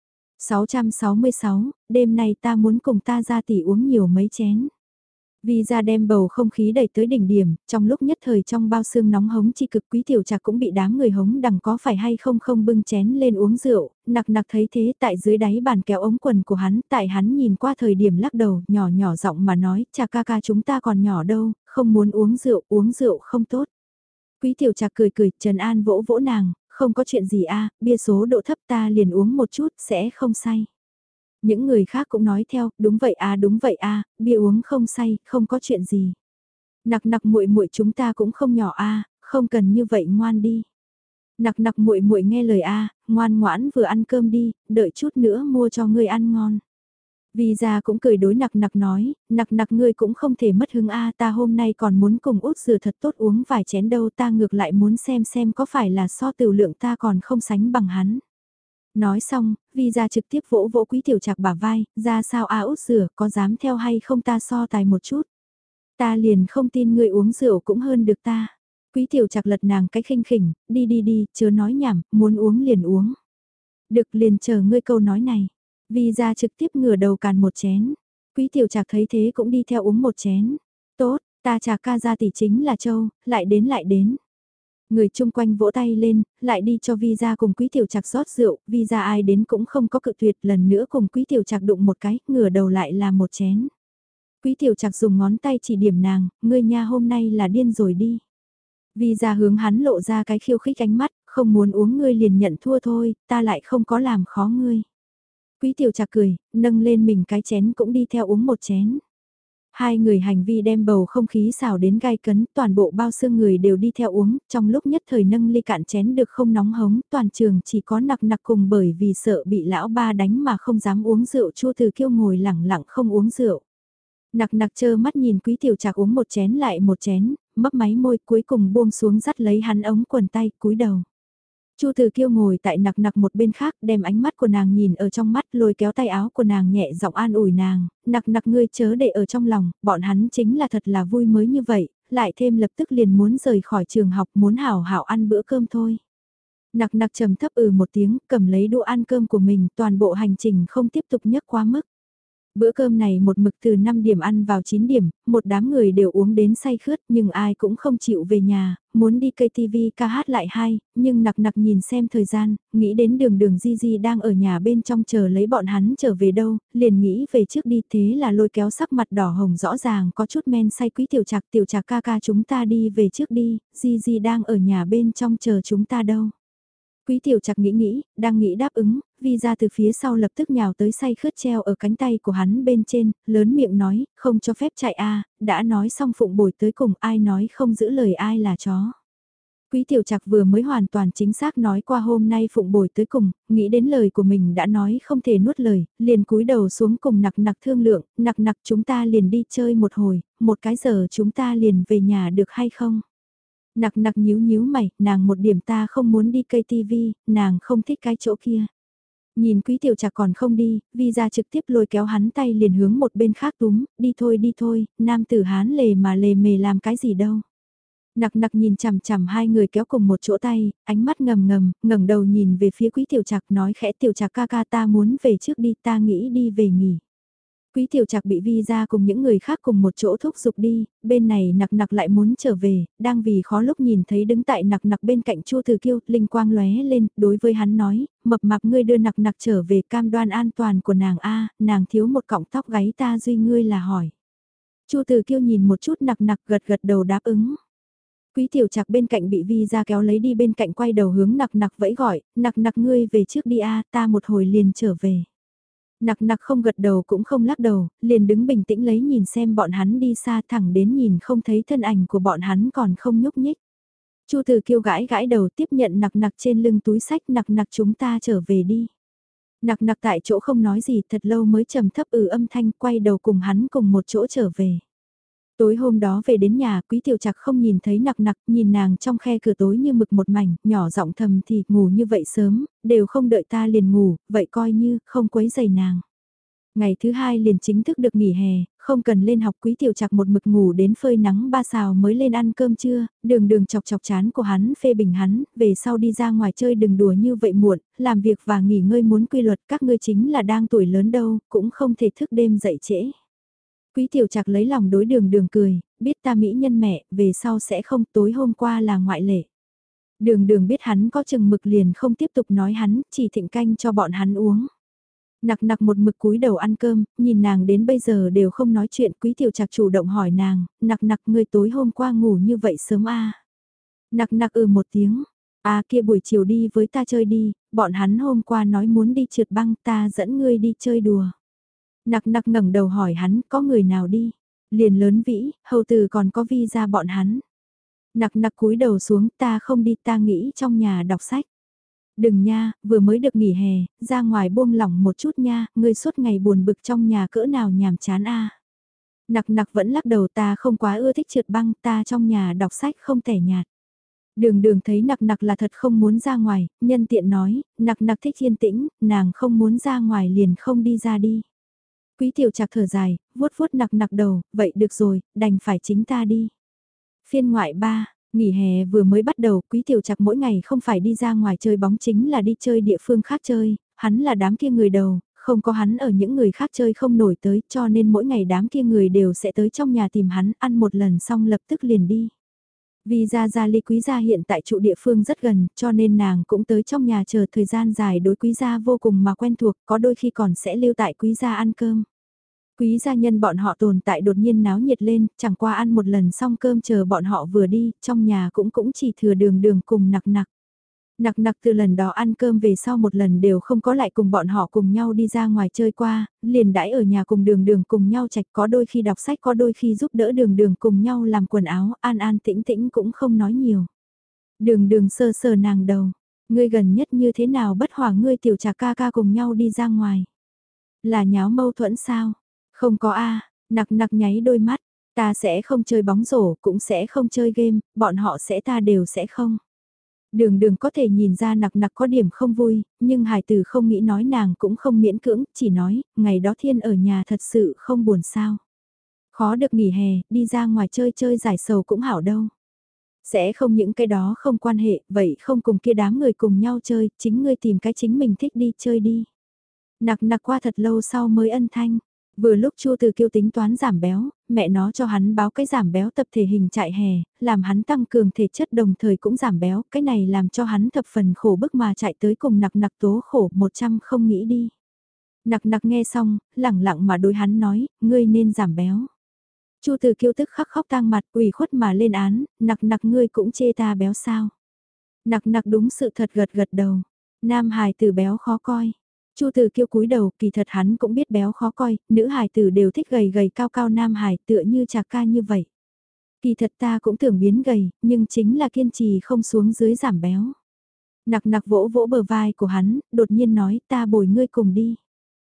666, đêm nay ta muốn cùng ta gia tỷ uống nhiều mấy chén. Vì ra đem bầu không khí đẩy tới đỉnh điểm, trong lúc nhất thời trong bao xương nóng hống chi cực Quý Tiểu Trạc cũng bị đám người hống đằng có phải hay không không bưng chén lên uống rượu, nặc nặc thấy thế tại dưới đáy bàn kéo ống quần của hắn, tại hắn nhìn qua thời điểm lắc đầu, nhỏ nhỏ giọng mà nói, Trạc ca ca chúng ta còn nhỏ đâu, không muốn uống rượu không tốt. Quý Tiểu Trạc cười cười, Trần An vỗ vỗ nàng, không có chuyện gì a, bia số độ thấp ta liền uống một chút, sẽ không say. Những người khác cũng nói theo, đúng vậy a, bia uống không say, không có chuyện gì. Nặc nặc muội muội chúng ta cũng không nhỏ a, không cần như vậy ngoan đi. Nặc nặc muội muội nghe lời a, ngoan ngoãn vừa ăn cơm đi, đợi chút nữa mua cho ngươi ăn ngon. Vì ra cũng cười đối nặc nặc nói, nặc nặc ngươi cũng không thể mất hứng a, ta hôm nay còn muốn cùng út dừa thật tốt uống vài chén đâu, ta ngược lại muốn xem có phải là so tiểu lượng ta còn không sánh bằng hắn. Nói xong, Vi ra trực tiếp vỗ vỗ Quý Tiểu Trạc bả vai, ra sao a út rửa, có dám theo hay không ta so tài một chút. Ta liền không tin người uống rượu cũng hơn được ta. Quý Tiểu Trạc lật nàng cái khinh khỉnh, đi, chớ nói nhảm, muốn uống liền uống. Được liền chờ ngươi câu nói này. Vi ra trực tiếp ngửa đầu càn một chén. Quý Tiểu Trạc thấy thế cũng đi theo uống một chén. Tốt, ta Trạc ca ra tỷ chính là Châu, lại đến. Người chung quanh vỗ tay lên, lại đi cho Visa cùng Quý Tiểu Trạc rót rượu, Visa ai đến cũng không có cự tuyệt, lần nữa cùng Quý Tiểu Trạc đụng một cái, ngửa đầu lại là một chén. Quý Tiểu Trạc dùng ngón tay chỉ điểm nàng, ngươi nha hôm nay là điên rồi đi. Visa hướng hắn lộ ra cái khiêu khích ánh mắt, không muốn uống ngươi liền nhận thua thôi, ta lại không có làm khó ngươi. Quý Tiểu Trạc cười, nâng lên mình cái chén cũng đi theo uống một chén. Hai người hành vi đem bầu không khí xào đến gai cấn, toàn bộ bao xương người đều đi theo uống, trong lúc nhất thời nâng ly cạn chén được không nóng hống, toàn trường chỉ có nặc nặc cùng bởi vì sợ bị lão ba đánh mà không dám uống rượu Chu Từ Kiêu ngồi lẳng lặng không uống rượu. Nặc nặc trơ mắt nhìn Quý Tiểu Trạc uống một chén lại một chén, mấp máy môi cuối cùng buông xuống dắt lấy hắn ống quần tay, cúi đầu. Chu Từ Kiêu ngồi tại nặc nặc một bên khác, đem ánh mắt của nàng nhìn ở trong mắt, lôi kéo tay áo của nàng nhẹ giọng an ủi nàng, nặc nặc ngươi chớ để ở trong lòng, bọn hắn chính là thật là vui mới như vậy, lại thêm lập tức liền muốn rời khỏi trường học, muốn hảo hảo ăn bữa cơm thôi. Nặc nặc trầm thấp một tiếng, cầm lấy đũa ăn cơm của mình, toàn bộ hành trình không tiếp tục nhấc quá mức. Bữa cơm này một mực từ 5 điểm ăn vào 9 điểm, một đám người đều uống đến say khướt nhưng ai cũng không chịu về nhà, muốn đi cây KTV ca hát lại hai, nhưng nặc nặc nhìn xem thời gian, nghĩ đến đường đường Di Di đang ở nhà bên trong chờ lấy bọn hắn trở về đâu, liền nghĩ về trước đi thế là lôi kéo sắc mặt đỏ hồng rõ ràng có chút men say Quý Tiểu Trạc ca ca chúng ta đi về trước đi, Di Di đang ở nhà bên trong chờ chúng ta đâu. Quý Tiểu Trạc nghĩ, đang nghĩ đáp ứng, Vi ra từ phía sau lập tức nhào tới say khướt treo ở cánh tay của hắn bên trên, lớn miệng nói, không cho phép chạy đã nói xong phụng bồi tới cùng ai nói không giữ lời ai là chó. Quý Tiểu Trạc vừa mới hoàn toàn chính xác nói qua hôm nay phụng bồi tới cùng, nghĩ đến lời của mình đã nói không thể nuốt lời, liền cúi đầu xuống cùng nặc nặc thương lượng, nặc nặc chúng ta liền đi chơi một hồi, một cái giờ chúng ta liền về nhà được hay không? Nặc nặc nhíu mày, nàng một điểm ta không muốn đi cây tivi, nàng không thích cái chỗ kia. Nhìn Quý Tiểu Trạc còn không đi, Vi ra trực tiếp lôi kéo hắn tay liền hướng một bên khác túm, đi thôi, nam tử hán lề mà lề mề làm cái gì đâu. Nặc nặc nhìn chằm chằm hai người kéo cùng một chỗ tay, ánh mắt ngẩng đầu nhìn về phía Quý Tiểu Trạc nói khẽ Tiểu Trạc ca ca ta muốn về trước đi, ta nghĩ đi về nghỉ. Quý Tiểu Trạc bị Vi ra cùng những người khác cùng một chỗ thúc giục đi, bên này nặc nặc lại muốn trở về, đang vì khó lúc nhìn thấy đứng tại nặc nặc bên cạnh Chu Từ Kiêu, linh quang lóe lên, đối với hắn nói, mập mạp ngươi đưa nặc nặc trở về cam đoan an toàn của nàng nàng thiếu một cọng tóc gáy ta duy ngươi là hỏi. Chu Từ Kiêu nhìn một chút nặc nặc gật đầu đáp ứng. Quý Tiểu Trạc bên cạnh bị Vi ra kéo lấy đi bên cạnh quay đầu hướng nặc nặc vẫy gọi, nặc nặc ngươi về trước đi ta một hồi liền trở về. Nặc nặc không gật đầu cũng không lắc đầu, liền đứng bình tĩnh lấy nhìn xem bọn hắn đi xa thẳng đến nhìn không thấy thân ảnh của bọn hắn còn không nhúc nhích. Chu Từ Kiêu gãi đầu tiếp nhận nặc nặc trên lưng túi sách nặc nặc chúng ta trở về đi. Nặc nặc tại chỗ không nói gì thật lâu mới trầm thấp âm thanh quay đầu cùng hắn cùng một chỗ trở về. Tối hôm đó về đến nhà Quý Tiểu Trạc không nhìn thấy nặc nặc, nhìn nàng trong khe cửa tối như mực một mảnh, nhỏ giọng thầm thì ngủ như vậy sớm, đều không đợi ta liền ngủ, vậy coi như không quấy giày nàng. Ngày thứ hai liền chính thức được nghỉ hè, không cần lên học Quý Tiểu Trạc một mực ngủ đến phơi nắng 3 xào mới lên ăn cơm trưa, đường chọc chán của hắn phê bình hắn, về sau đi ra ngoài chơi đừng đùa như vậy muộn, làm việc và nghỉ ngơi muốn quy luật các ngươi chính là đang tuổi lớn đâu, cũng không thể thức đêm dậy trễ. Quý Tiểu Trạc lấy lòng đối đường cười, biết ta mỹ nhân mẹ, về sau sẽ không tối hôm qua là ngoại lệ. Đường biết hắn có chừng mực liền không tiếp tục nói hắn, chỉ thịnh canh cho bọn hắn uống. Nặc nặc một mực cúi đầu ăn cơm, nhìn nàng đến bây giờ đều không nói chuyện Quý Tiểu Trạc chủ động hỏi nàng, nặc nặc ngươi tối hôm qua ngủ như vậy sớm Nặc nặc một tiếng, kia buổi chiều đi với ta chơi đi, bọn hắn hôm qua nói muốn đi trượt băng ta dẫn ngươi đi chơi đùa. Nặc nặc ngẩng đầu hỏi hắn có người nào đi, liền lớn vĩ, hầu từ còn có Vi ra bọn hắn. Nặc nặc cúi đầu xuống ta không đi ta nghĩ trong nhà đọc sách. Đừng nha, vừa mới được nghỉ hè, ra ngoài buông lỏng một chút nha, ngươi suốt ngày buồn bực trong nhà cỡ nào nhàm chán Nặc nặc vẫn lắc đầu ta không quá ưa thích trượt băng, ta trong nhà đọc sách không tẻ nhạt. Đường thấy nặc nặc là thật không muốn ra ngoài, nhân tiện nói, nặc nặc thích yên tĩnh, nàng không muốn ra ngoài liền không đi ra đi. Quý Tiểu Trạc thở dài, vuốt nặc nặc đầu, vậy được rồi, đành phải chính ta đi. Phiên ngoại 3, nghỉ hè vừa mới bắt đầu, Quý Tiểu Trạc mỗi ngày không phải đi ra ngoài chơi bóng chính là đi chơi địa phương khác chơi, hắn là đám kia người đầu, không có hắn ở những người khác chơi không nổi tới, cho nên mỗi ngày đám kia người đều sẽ tới trong nhà tìm hắn, ăn một lần xong lập tức liền đi. Vì Gia ly Quý gia hiện tại trụ địa phương rất gần, cho nên nàng cũng tới trong nhà chờ thời gian dài đối Quý gia vô cùng mà quen thuộc, có đôi khi còn sẽ lưu tại Quý gia ăn cơm. Quý gia nhân bọn họ tồn tại đột nhiên náo nhiệt lên, chẳng qua ăn một lần xong cơm chờ bọn họ vừa đi, trong nhà cũng chỉ thừa đường cùng nặc nặc. Nặc nặc từ lần đó ăn cơm về sau một lần đều không có lại cùng bọn họ cùng nhau đi ra ngoài chơi qua, liền đãi ở nhà cùng đường cùng nhau chạch có đôi khi đọc sách có đôi khi giúp đỡ đường cùng nhau làm quần áo, an tĩnh cũng không nói nhiều. Đường sơ sờ nàng đầu, ngươi gần nhất như thế nào bất hòa ngươi Tiểu Trạc ca ca cùng nhau đi ra ngoài. Là nháo mâu thuẫn sao? Không có Nặc nặc nháy đôi mắt, ta sẽ không chơi bóng rổ, cũng sẽ không chơi game, bọn họ sẽ ta đều sẽ không. Đường đường có thể nhìn ra nặc nặc có điểm không vui, nhưng hài tử không nghĩ nói nàng cũng không miễn cưỡng, chỉ nói, ngày đó thiên ở nhà thật sự không buồn sao. Khó được nghỉ hè, đi ra ngoài chơi chơi giải sầu cũng hảo đâu. Sẽ không những cái đó không quan hệ, vậy không cùng kia đám người cùng nhau chơi, chính ngươi tìm cái chính mình thích đi chơi đi. Nặc nặc qua thật lâu sau mới ân thanh. Vừa lúc Chu Từ Kiêu tính toán giảm béo, mẹ nó cho hắn báo cái giảm béo tập thể hình chạy hè, làm hắn tăng cường thể chất đồng thời cũng giảm béo, cái này làm cho hắn thập phần khổ bức mà chạy tới cùng nặc nặc tố khổ 100 không nghĩ đi. Nặc nặc nghe xong, lẳng lặng mà đối hắn nói, ngươi nên giảm béo. Chu Từ Kiêu tức khắc khóc tang mặt, ủy khuất mà lên án, nặc nặc ngươi cũng chê ta béo sao. Nặc nặc đúng sự thật gật gật đầu, nam hài tử béo khó coi. Chu Từ Kiêu cúi đầu, kỳ thật hắn cũng biết béo khó coi, nữ hài tử đều thích gầy gầy cao cao nam hài tựa như Trà Ca như vậy. Kỳ thật ta cũng tưởng biến gầy, nhưng chính là kiên trì không xuống dưới giảm béo. Nặc nặc vỗ vỗ bờ vai của hắn, đột nhiên nói ta bồi ngươi cùng đi.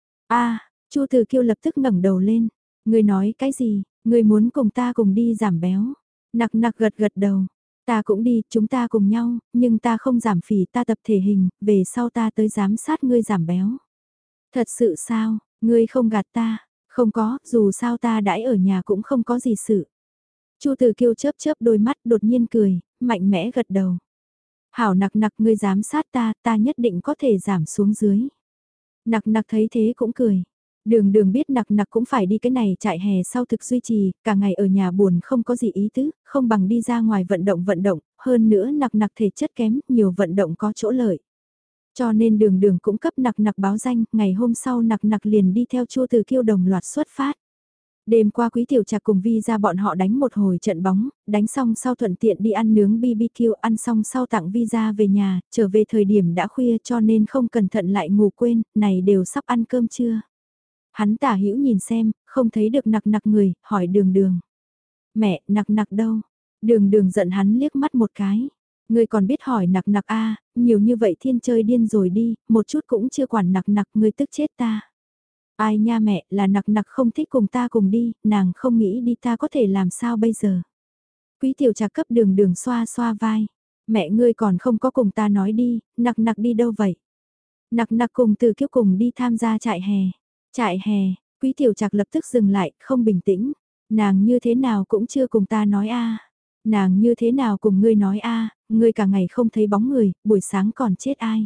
A, Chu Từ Kiêu lập tức ngẩng đầu lên, ngươi nói cái gì, ngươi muốn cùng ta cùng đi giảm béo. Nặc nặc gật gật đầu, ta cũng đi, chúng ta cùng nhau, nhưng ta không giảm phì, ta tập thể hình, về sau ta tới giám sát ngươi giảm béo. Thật sự sao, ngươi không gạt ta, không có, dù sao ta đãi ở nhà cũng không có gì sự. Chu Từ Kiêu chớp chớp đôi mắt đột nhiên cười, mạnh mẽ gật đầu. Hảo nặc nặc ngươi giám sát ta, ta nhất định có thể giảm xuống dưới. Nặc nặc thấy thế cũng cười. Đường đường biết nặc nặc cũng phải đi cái này chạy hè sau thực duy trì, cả ngày ở nhà buồn không có gì ý tứ, không bằng đi ra ngoài vận động, hơn nữa nặc nặc thể chất kém, nhiều vận động có chỗ lợi. Cho nên đường đường cũng cấp nặc nặc báo danh, ngày hôm sau nặc nặc liền đi theo Chu Từ Kiêu đồng loạt xuất phát. Đêm qua Quý Tiểu Trạc cùng Vi ra bọn họ đánh một hồi trận bóng, đánh xong sau thuận tiện đi ăn nướng BBQ, ăn xong sau tặng Vi ra về nhà, trở về thời điểm đã khuya cho nên không cẩn thận lại ngủ quên, này đều sắp ăn cơm trưa. Hắn tả hữu nhìn xem, không thấy được nặc nặc người, hỏi đường đường. Mẹ, nặc nặc đâu? Đường đường giận hắn liếc mắt một cái. Ngươi còn biết hỏi nặc nặc a, nhiều như vậy thiên chơi điên rồi đi, một chút cũng chưa quản nặc nặc, ngươi tức chết ta. Ai nha mẹ, là nặc nặc không thích cùng ta cùng đi, nàng không nghĩ đi ta có thể làm sao bây giờ. Quý Tiểu Trạc cấp đường đường xoa xoa vai. Mẹ ngươi còn không có cùng ta nói đi, nặc nặc đi đâu vậy? Nặc nặc cùng Từ Kiêu cùng đi tham gia trại hè. Trại hè, Quý Tiểu Trạc lập tức dừng lại, không bình tĩnh. Nàng như thế nào cũng chưa cùng ta nói a. Nàng như thế nào cùng ngươi nói a, ngươi cả ngày không thấy bóng người, buổi sáng còn chết ai.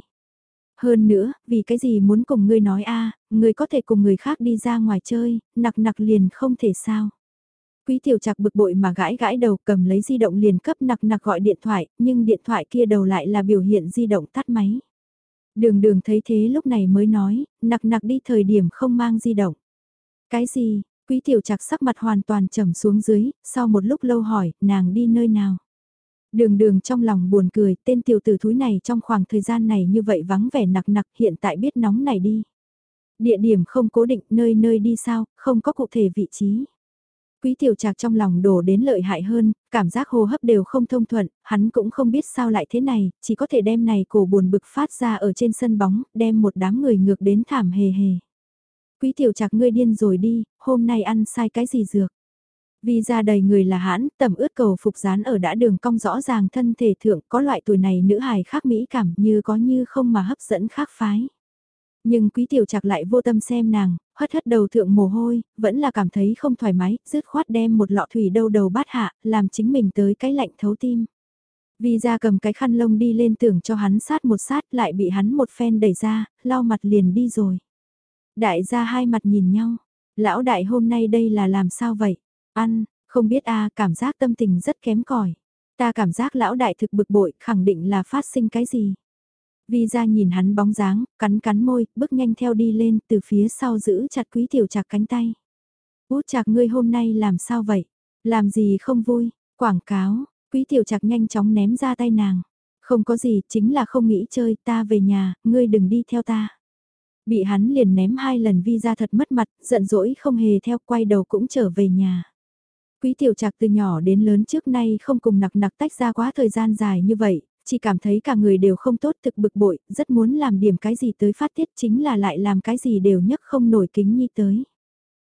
Hơn nữa, vì cái gì muốn cùng ngươi nói a, ngươi có thể cùng người khác đi ra ngoài chơi, nặc nặc liền không thể sao. Quý Tiểu Trạc bực bội mà gãi gãi đầu, cầm lấy di động liền cấp nặc nặc gọi điện thoại, nhưng điện thoại kia đầu lại là biểu hiện di động tắt máy. Đường đường thấy thế lúc này mới nói, nặc nặc đi thời điểm không mang di động. Cái gì? Quý Tiểu Trạc sắc mặt hoàn toàn trầm xuống dưới, sau một lúc lâu hỏi, nàng đi nơi nào? Đường đường trong lòng buồn cười, tên tiểu tử thúi này trong khoảng thời gian này như vậy vắng vẻ nặc nặc, hiện tại biết nóng này đi. Địa điểm không cố định, nơi nơi đi sao, không có cụ thể vị trí. Quý Tiểu Trạc trong lòng đổ đến lợi hại hơn, cảm giác hô hấp đều không thông thuận, hắn cũng không biết sao lại thế này, chỉ có thể đem này cổ buồn bực phát ra ở trên sân bóng, đem một đám người ngược đến thảm hề hề. Quý Tiểu Trạc ngươi điên rồi đi, hôm nay ăn sai cái gì dược? Vì ra đầy người là hãn, tầm ướt cầu phục dán ở đã đường cong rõ ràng thân thể thượng, có loại tuổi này nữ hài khác mỹ cảm như có như không mà hấp dẫn khác phái. Nhưng Quý Tiểu Trạc lại vô tâm xem nàng, hất hất đầu thượng mồ hôi, vẫn là cảm thấy không thoải mái, dứt khoát đem một lọ thủy đâu đầu bát hạ, làm chính mình tới cái lạnh thấu tim. Vì ra cầm cái khăn lông đi lên tưởng cho hắn sát một sát lại bị hắn một phen đẩy ra, lau mặt liền đi rồi. Đại gia hai mặt nhìn nhau, lão đại hôm nay đây là làm sao vậy? Ăn, không biết a, cảm giác tâm tình rất kém cỏi. Ta cảm giác lão đại thực bực bội, khẳng định là phát sinh cái gì. Vi ra nhìn hắn bóng dáng, cắn cắn môi, bước nhanh theo đi lên, từ phía sau giữ chặt Quý Tiểu Trạc cánh tay. Út Trạc ngươi hôm nay làm sao vậy? Làm gì không vui? Quảng cáo, Quý Tiểu Trạc nhanh chóng ném ra tay nàng. Không có gì, chính là không nghĩ chơi, ta về nhà, ngươi đừng đi theo ta. Bị hắn liền ném 2 lần Vi ra thật mất mặt, giận dỗi không hề theo, quay đầu cũng trở về nhà. Quý Tiểu Trạc từ nhỏ đến lớn trước nay không cùng nặc nặc tách ra quá thời gian dài như vậy, chỉ cảm thấy cả người đều không tốt thực bực bội, rất muốn làm điểm cái gì tới phát tiết chính là lại làm cái gì đều nhất không nổi kính nhi tới.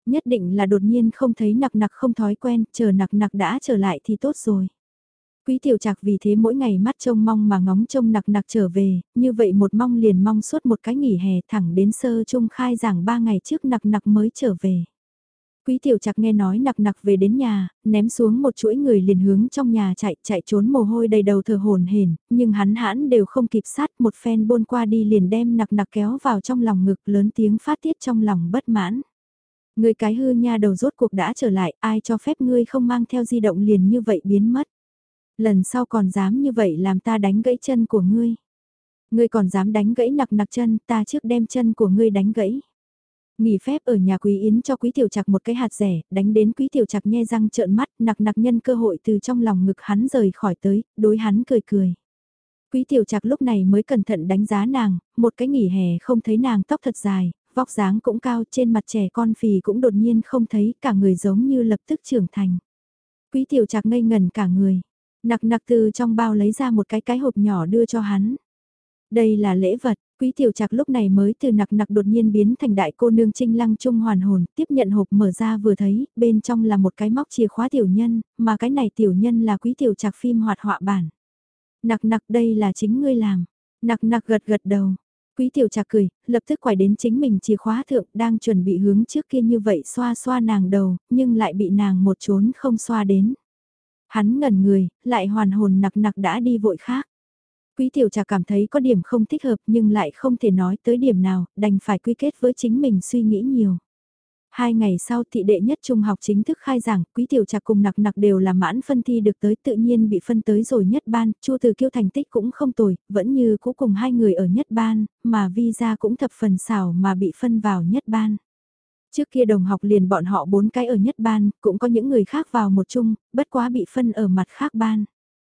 Nhất định là đột nhiên không thấy nặc nặc không thói quen, chờ nặc nặc đã trở lại thì tốt rồi. Quý tiểu trạc vì thế mỗi ngày mắt trông mong mà ngóng trông nặc nặc trở về, như vậy một mong liền mong suốt một cái nghỉ hè thẳng đến sơ trung khai giảng 3 ngày trước nặc nặc mới trở về. Quý tiểu trạc nghe nói nặc nặc về đến nhà, ném xuống một chuỗi người liền hướng trong nhà chạy trốn mồ hôi đầy đầu thở hổn hển, nhưng hắn hãn đều không kịp sát, một phen buôn qua đi liền đem nặc nặc kéo vào trong lòng ngực, lớn tiếng phát tiết trong lòng bất mãn. Người cái hư nha đầu rốt cuộc đã trở lại, ai cho phép ngươi không mang theo di động liền như vậy biến mất. Lần sau còn dám như vậy làm ta đánh gãy chân của ngươi. Ngươi còn dám đánh gãy nặc nặc chân, ta trước đem chân của ngươi đánh gãy. Nghỉ phép ở nhà Quý Yến cho Quý Tiểu Trạc một cái hạt rẻ, đánh đến Quý Tiểu Trạc nhe răng trợn mắt, nặc nặc nhân cơ hội từ trong lòng ngực hắn rời khỏi tới, đối hắn cười cười. Quý Tiểu Trạc lúc này mới cẩn thận đánh giá nàng, một cái nghỉ hè không thấy nàng tóc thật dài, vóc dáng cũng cao, trên mặt trẻ con phì cũng đột nhiên không thấy, cả người giống như lập tức trưởng thành. Quý Tiểu Trạc ngây ngẩn cả người, nặc nặc từ trong bao lấy ra một cái hộp nhỏ đưa cho hắn. Đây là lễ vật, Quý Tiểu Trạc lúc này mới từ nặc nặc đột nhiên biến thành đại cô nương Trinh Lăng Trung hoàn hồn, tiếp nhận hộp mở ra vừa thấy, bên trong là một cái móc chìa khóa tiểu nhân, mà cái này tiểu nhân là Quý Tiểu Trạc phim hoạt họa bản. Nặc nặc đây là chính ngươi làm, nặc nặc gật gật đầu. Quý Tiểu Trạc cười, lập tức quay đến chính mình chìa khóa thượng đang chuẩn bị hướng trước kia như vậy xoa xoa nàng đầu, nhưng lại bị nàng một trốn không xoa đến. Hắn ngẩn người, lại hoàn hồn nặc nặc đã đi vội khác. Quý Tiểu Trạc cảm thấy có điểm không thích hợp nhưng lại không thể nói tới điểm nào, đành phải quy kết với chính mình suy nghĩ nhiều. 2 ngày sau thị đệ nhất trung học chính thức khai giảng, Quý Tiểu Trạc cùng nặc nặc đều là mãn phân thi được tới tự nhiên bị phân tới rồi nhất ban, Chu Từ Kiêu thành tích cũng không tồi, vẫn như cũ cùng hai người ở nhất ban, mà visa cũng thập phần xảo mà bị phân vào nhất ban. Trước kia đồng học liền bọn họ 4 cái ở nhất ban, cũng có những người khác vào một chung, bất quá bị phân ở mặt khác ban.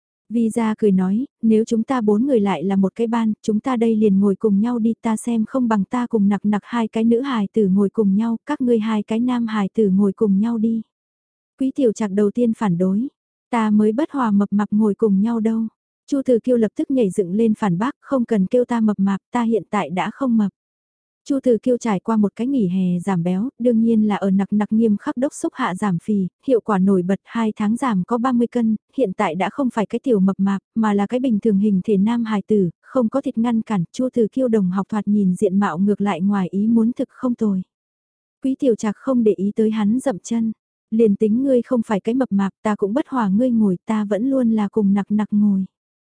Visa cười nói, nếu chúng ta 4 người lại là một cái ban, chúng ta đây liền ngồi cùng nhau đi, ta xem không bằng ta cùng nặc nặc 2 cái nữ hài tử ngồi cùng nhau, các ngươi 2 cái nam hài tử ngồi cùng nhau đi. Quý Tiểu Trạc đầu tiên phản đối, ta mới bất hòa mập mạp ngồi cùng nhau đâu. Chu Từ Kiêu lập tức nhảy dựng lên phản bác, không cần kêu ta mập mạp, ta hiện tại đã không mập. Chu Từ Kiêu trải qua một cái nghỉ hè giảm béo, đương nhiên là ở nặc nặc nghiêm khắc đốc xúc hạ giảm phì, hiệu quả nổi bật 2 tháng giảm có 30 cân, hiện tại đã không phải cái tiểu mập mạp, mà là cái bình thường hình thể nam hài tử, không có thịt ngăn cản, Chu Từ Kiêu đồng học thoạt nhìn diện mạo ngược lại ngoài ý muốn thực không tồi. Quý Tiểu Trạc không để ý tới hắn dậm chân, liền tính ngươi không phải cái mập mạp ta cũng bất hòa ngươi ngồi, ta vẫn luôn là cùng nặc nặc ngồi.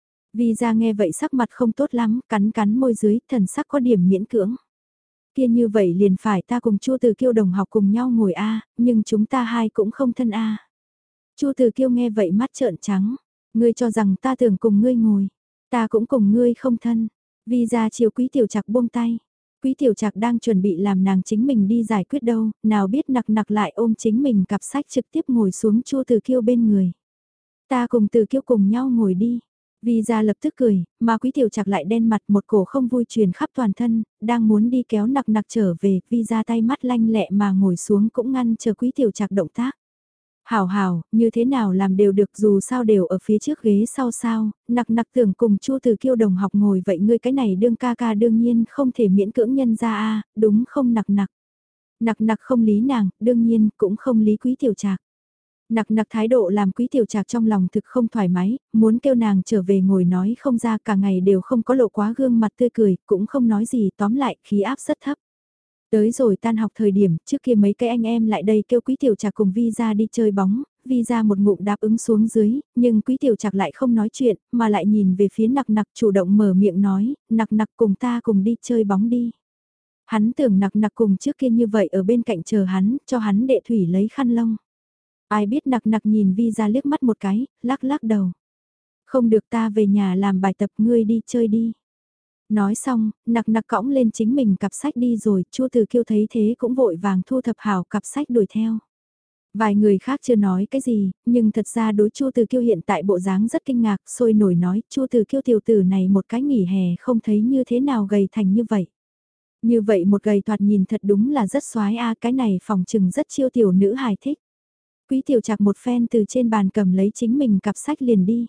Vì ra nghe vậy sắc mặt không tốt lắm, cắn cắn môi dưới, thần sắc có điểm miễn cưỡng. Kia như vậy liền phải ta cùng Chu Từ Kiêu đồng học cùng nhau ngồi a, nhưng chúng ta hai cũng không thân a. Chu Từ Kiêu nghe vậy mắt trợn trắng, ngươi cho rằng ta tưởng cùng ngươi ngồi, ta cũng cùng ngươi không thân. Vì ra chiều Quý Tiểu Trạc buông tay. Quý Tiểu Trạc đang chuẩn bị làm nàng chính mình đi giải quyết đâu, nào biết nặc nặc lại ôm chính mình cặp sách trực tiếp ngồi xuống Chu Từ Kiêu bên người. Ta cùng Từ Kiêu cùng nhau ngồi đi. Vì ra lập tức cười, mà Quý Tiểu Trạc lại đen mặt một cổ không vui truyền khắp toàn thân, đang muốn đi kéo nặc nặc trở về, vì ra tay mắt lanh lẹ mà ngồi xuống cũng ngăn chờ Quý Tiểu Trạc động tác. Hảo hảo, như thế nào làm đều được dù sao đều ở phía trước ghế sau sao, nặc nặc tưởng cùng Chu Từ Kiêu đồng học ngồi vậy ngươi cái này đương ca ca đương nhiên không thể miễn cưỡng nhân ra a, đúng không nặc nặc. Nặc nặc không lý nàng, đương nhiên cũng không lý Quý Tiểu Trạc. Nặc nặc thái độ làm Quý Tiểu Trạc trong lòng thực không thoải mái, muốn kêu nàng trở về ngồi nói không ra cả ngày đều không có lộ quá gương mặt tươi cười, cũng không nói gì tóm lại khí áp rất thấp. Tới rồi tan học thời điểm, trước kia mấy cái anh em lại đây kêu Quý Tiểu Trạc cùng Vi ra đi chơi bóng, Vi ra một ngụm đáp ứng xuống dưới, nhưng Quý Tiểu Trạc lại không nói chuyện, mà lại nhìn về phía nặc nặc chủ động mở miệng nói, nặc nặc cùng ta cùng đi chơi bóng đi. Hắn tưởng nặc nặc cùng trước kia như vậy ở bên cạnh chờ hắn, cho hắn đệ thủy lấy khăn lông. Ai biết nặc nặc nhìn Vi ra liếc mắt một cái, lắc lắc đầu. Không được ta về nhà làm bài tập ngươi đi chơi đi. Nói xong, nặc nặc cõng lên chính mình cặp sách đi rồi, Chu Từ Kiêu thấy thế cũng vội vàng thu thập hảo cặp sách đuổi theo. Vài người khác chưa nói cái gì, nhưng thật ra đối Chu Từ Kiêu hiện tại bộ dáng rất kinh ngạc, sôi nổi nói, Chu Từ Kiêu tiểu tử này một cái nghỉ hè không thấy như thế nào gầy thành như vậy. Như vậy một gầy thoạt nhìn thật đúng là rất xoái a, cái này phòng trừng rất chiêu tiểu nữ hài thích. Quý Tiểu Trạc một phen từ trên bàn cầm lấy chính mình cặp sách liền đi.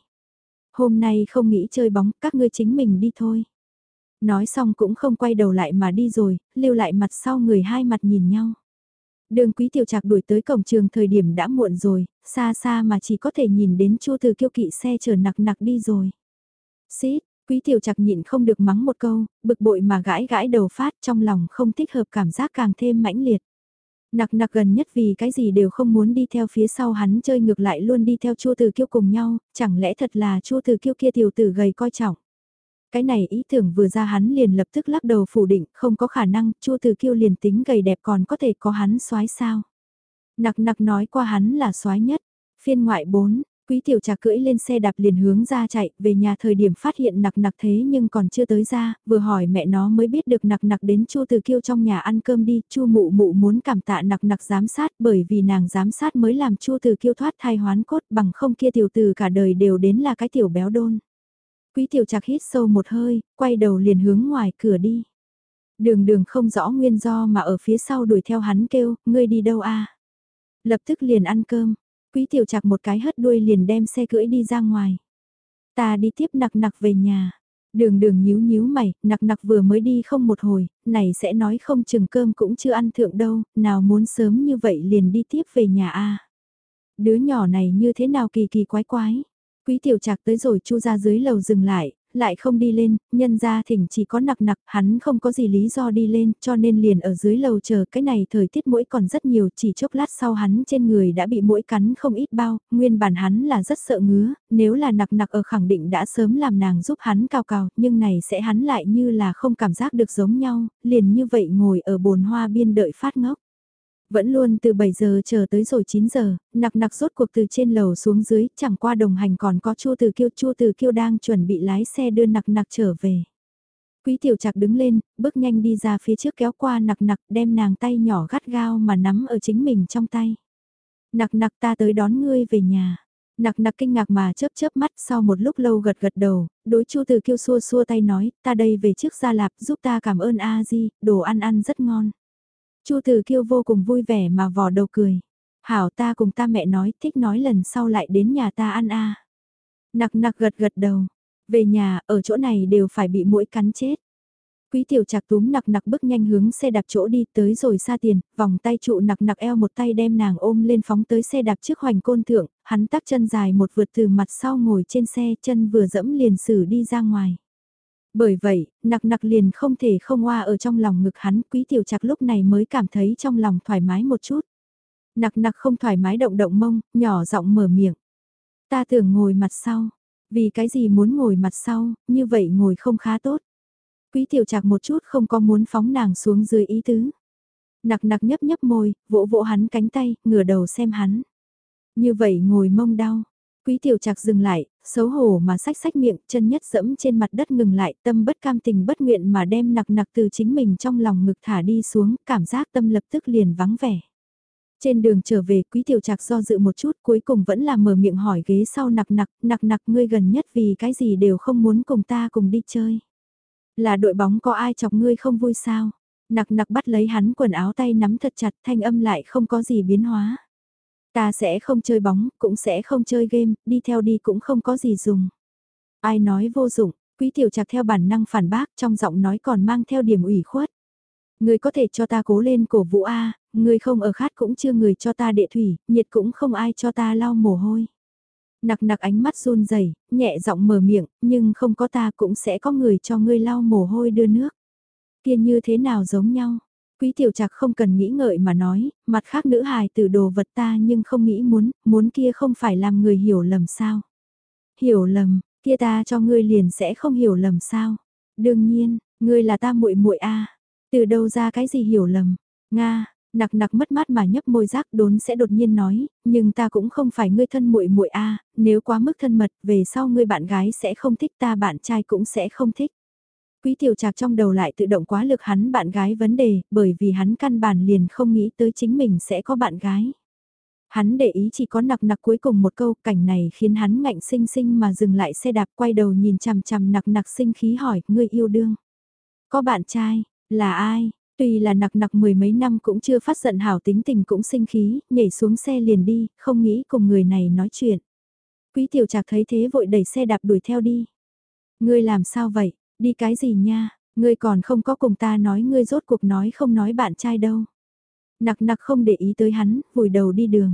Hôm nay không nghĩ chơi bóng, các ngươi chính mình đi thôi. Nói xong cũng không quay đầu lại mà đi rồi, lưu lại mặt sau người hai mặt nhìn nhau. Đường Quý Tiểu Trạc đuổi tới cổng trường thời điểm đã muộn rồi, xa xa mà chỉ có thể nhìn đến Chu Từ Kiêu kỵ xe chở nặc nặc đi rồi. Xít, Quý Tiểu Trạc nhịn không được mắng một câu, bực bội mà gãi gãi đầu phát, trong lòng không thích hợp, cảm giác càng thêm mãnh liệt. Nặc nặc gần nhất vì cái gì đều không muốn đi theo phía sau hắn chơi, ngược lại luôn đi theo Chu Từ Kiêu cùng nhau, chẳng lẽ thật là Chu Từ Kiêu kia tiểu tử gầy coi trọng. Cái này ý tưởng vừa ra hắn liền lập tức lắc đầu phủ định, không có khả năng, Chu Từ Kiêu liền tính gầy đẹp còn có thể có hắn soái sao. Nặc nặc nói qua hắn là soái nhất. Phiên ngoại 4, Quý Tiểu Trạc cưỡi lên xe đạp liền hướng ra chạy, về nhà thời điểm phát hiện nặc nặc thế nhưng còn chưa tới ra, vừa hỏi mẹ nó mới biết được nặc nặc đến Chu Từ Kiêu trong nhà ăn cơm đi, Chu mụ mụ muốn cảm tạ nặc nặc giám sát, bởi vì nàng giám sát mới làm Chu Từ Kiêu thoát thai hoán cốt, bằng không kia tiểu tử cả đời đều đến là cái tiểu béo đôn. Quý Tiểu Trạc hít sâu một hơi, quay đầu liền hướng ngoài cửa đi. Đường Đường không rõ nguyên do mà ở phía sau đuổi theo hắn kêu, ngươi đi đâu a? Lập tức liền ăn cơm, Quý Tiểu Trạc một cái hất đuôi liền đem xe cưỡi đi ra ngoài. Ta đi tiếp nặc nặc về nhà. Đường Đường nhíu nhíu mày, nặc nặc vừa mới đi không một hồi, này sẽ nói không chừng cơm cũng chưa ăn thượng đâu, nào muốn sớm như vậy liền đi tiếp về nhà a. Đứa nhỏ này như thế nào kỳ kỳ quái quái. Quý Tiểu Trạc tới rồi chu ra dưới lầu dừng lại không đi lên, nhân ra thỉnh chỉ có nặc nặc, hắn không có gì lý do đi lên, cho nên liền ở dưới lầu chờ, cái này thời tiết muỗi còn rất nhiều, chỉ chốc lát sau hắn trên người đã bị muỗi cắn không ít bao, nguyên bản hắn là rất sợ ngứa, nếu là nặc nặc ở khẳng định đã sớm làm nàng giúp hắn cào cào, nhưng này sẽ hắn lại như là không cảm giác được giống nhau, liền như vậy ngồi ở bồn hoa biên đợi phát ngốc. Vẫn luôn từ 7 giờ chờ tới rồi 9 giờ, nặc nặc rốt cuộc từ trên lầu xuống dưới, chẳng qua đồng hành còn có Chu Từ Kiêu đang chuẩn bị lái xe đưa nặc nặc trở về. Quý Tiểu Trạc đứng lên, bước nhanh đi ra phía trước kéo qua nặc nặc, đem nàng tay nhỏ gắt gao mà nắm ở chính mình trong tay. Nặc nặc, ta tới đón ngươi về nhà. Nặc nặc kinh ngạc mà chớp chớp mắt, sau một lúc lâu gật gật đầu, đối Chu Từ Kiêu xua xua tay nói, ta đây về trước Gia Lạp giúp ta cảm ơn a di, đồ ăn ăn rất ngon. Chu Từ Kiêu vô cùng vui vẻ mà vò đầu cười. Hảo, ta cùng ta mẹ nói, thích nói lần sau lại đến nhà ta ăn a. Nặc nặc gật gật đầu. Về nhà, ở chỗ này đều phải bị muỗi cắn chết. Quý Tiểu Trạc túm nặc nặc bước nhanh hướng xe đạp chỗ đi tới rồi xa tiền, vòng tay trụ nặc nặc eo một tay đem nàng ôm lên phóng tới xe đạp trước hoành côn thượng, hắn tắc chân dài một vượt từ mặt sau ngồi trên xe, chân vừa dẫm liền xử đi ra ngoài. Bởi vậy, nặc nặc liền không thể không oa ở trong lòng ngực hắn, Quý Tiểu Trạc lúc này mới cảm thấy trong lòng thoải mái một chút. Nặc nặc không thoải mái động động mông, nhỏ giọng mở miệng. Ta tưởng ngồi mặt sau. Vì cái gì muốn ngồi mặt sau, như vậy ngồi không khá tốt. Quý Tiểu Trạc một chút không có muốn phóng nàng xuống dưới ý tứ. Nặc nặc nhấp nhấp môi, vỗ vỗ hắn cánh tay, ngửa đầu xem hắn. Như vậy ngồi mông đau. Quý Tiểu Trạc dừng lại, xấu hổ mà xách xách miệng, chân nhất dẫm trên mặt đất ngừng lại, tâm bất cam tình bất nguyện mà đem nặc nặc từ chính mình trong lòng ngực thả đi xuống, cảm giác tâm lập tức liền vắng vẻ. Trên đường trở về, Quý Tiểu Trạc do dự một chút, cuối cùng vẫn là mở miệng hỏi ghế sau nặc nặc ngươi gần nhất vì cái gì đều không muốn cùng ta cùng đi chơi. Là đội bóng có ai chọc ngươi không vui sao? Nặc nặc bắt lấy hắn quần áo tay nắm thật chặt, thanh âm lại không có gì biến hóa. Ta sẽ không chơi bóng, cũng sẽ không chơi game, đi theo đi cũng không có gì dùng. Ai nói vô dụng, Quý Tiểu Trạc theo bản năng phản bác, trong giọng nói còn mang theo điểm ủy khuất. Ngươi có thể cho ta cố lên cổ vũ a, ngươi không ở khát cũng chưa người cho ta đệ thủy, nhiệt cũng không ai cho ta lau mồ hôi. Nặc nặc ánh mắt run rẩy, nhẹ giọng mở miệng, nhưng không có ta cũng sẽ có người cho ngươi lau mồ hôi đưa nước. Kia như thế nào giống nhau? Quý Tiểu Trạc không cần nghĩ ngợi mà nói, mặt khác nữ hài từ đồ vật ta nhưng không nghĩ muốn kia không phải làm người hiểu lầm sao? Hiểu lầm, kia ta cho ngươi liền sẽ không hiểu lầm sao? Đương nhiên, ngươi là ta muội muội a. Từ đâu ra cái gì hiểu lầm? Nga, nặc nặc mất mát mà nhấp môi rác đốn sẽ đột nhiên nói, nhưng ta cũng không phải ngươi thân muội muội a, nếu quá mức thân mật, về sau ngươi bạn gái sẽ không thích ta, bạn trai cũng sẽ không thích. Quý Tiểu Trạc trong đầu lại tự động quá lực hắn bạn gái vấn đề, bởi vì hắn căn bản liền không nghĩ tới chính mình sẽ có bạn gái. Hắn để ý chỉ có nặc nặc cuối cùng một câu, cảnh này khiến hắn ngạnh sinh sinh mà dừng lại xe đạp, quay đầu nhìn chằm chằm nặc nặc sinh khí hỏi, ngươi yêu đương. Có bạn trai, là ai? Tuy là nặc nặc mười mấy năm cũng chưa phát giận hảo tính tình cũng sinh khí, nhảy xuống xe liền đi, không nghĩ cùng người này nói chuyện. Quý Tiểu Trạc thấy thế vội đẩy xe đạp đuổi theo đi. Ngươi làm sao vậy? Đi cái gì nha? Ngươi còn không có cùng ta nói ngươi rốt cuộc nói không nói bạn trai đâu. Nặc nặc không để ý tới hắn, vùi đầu đi đường.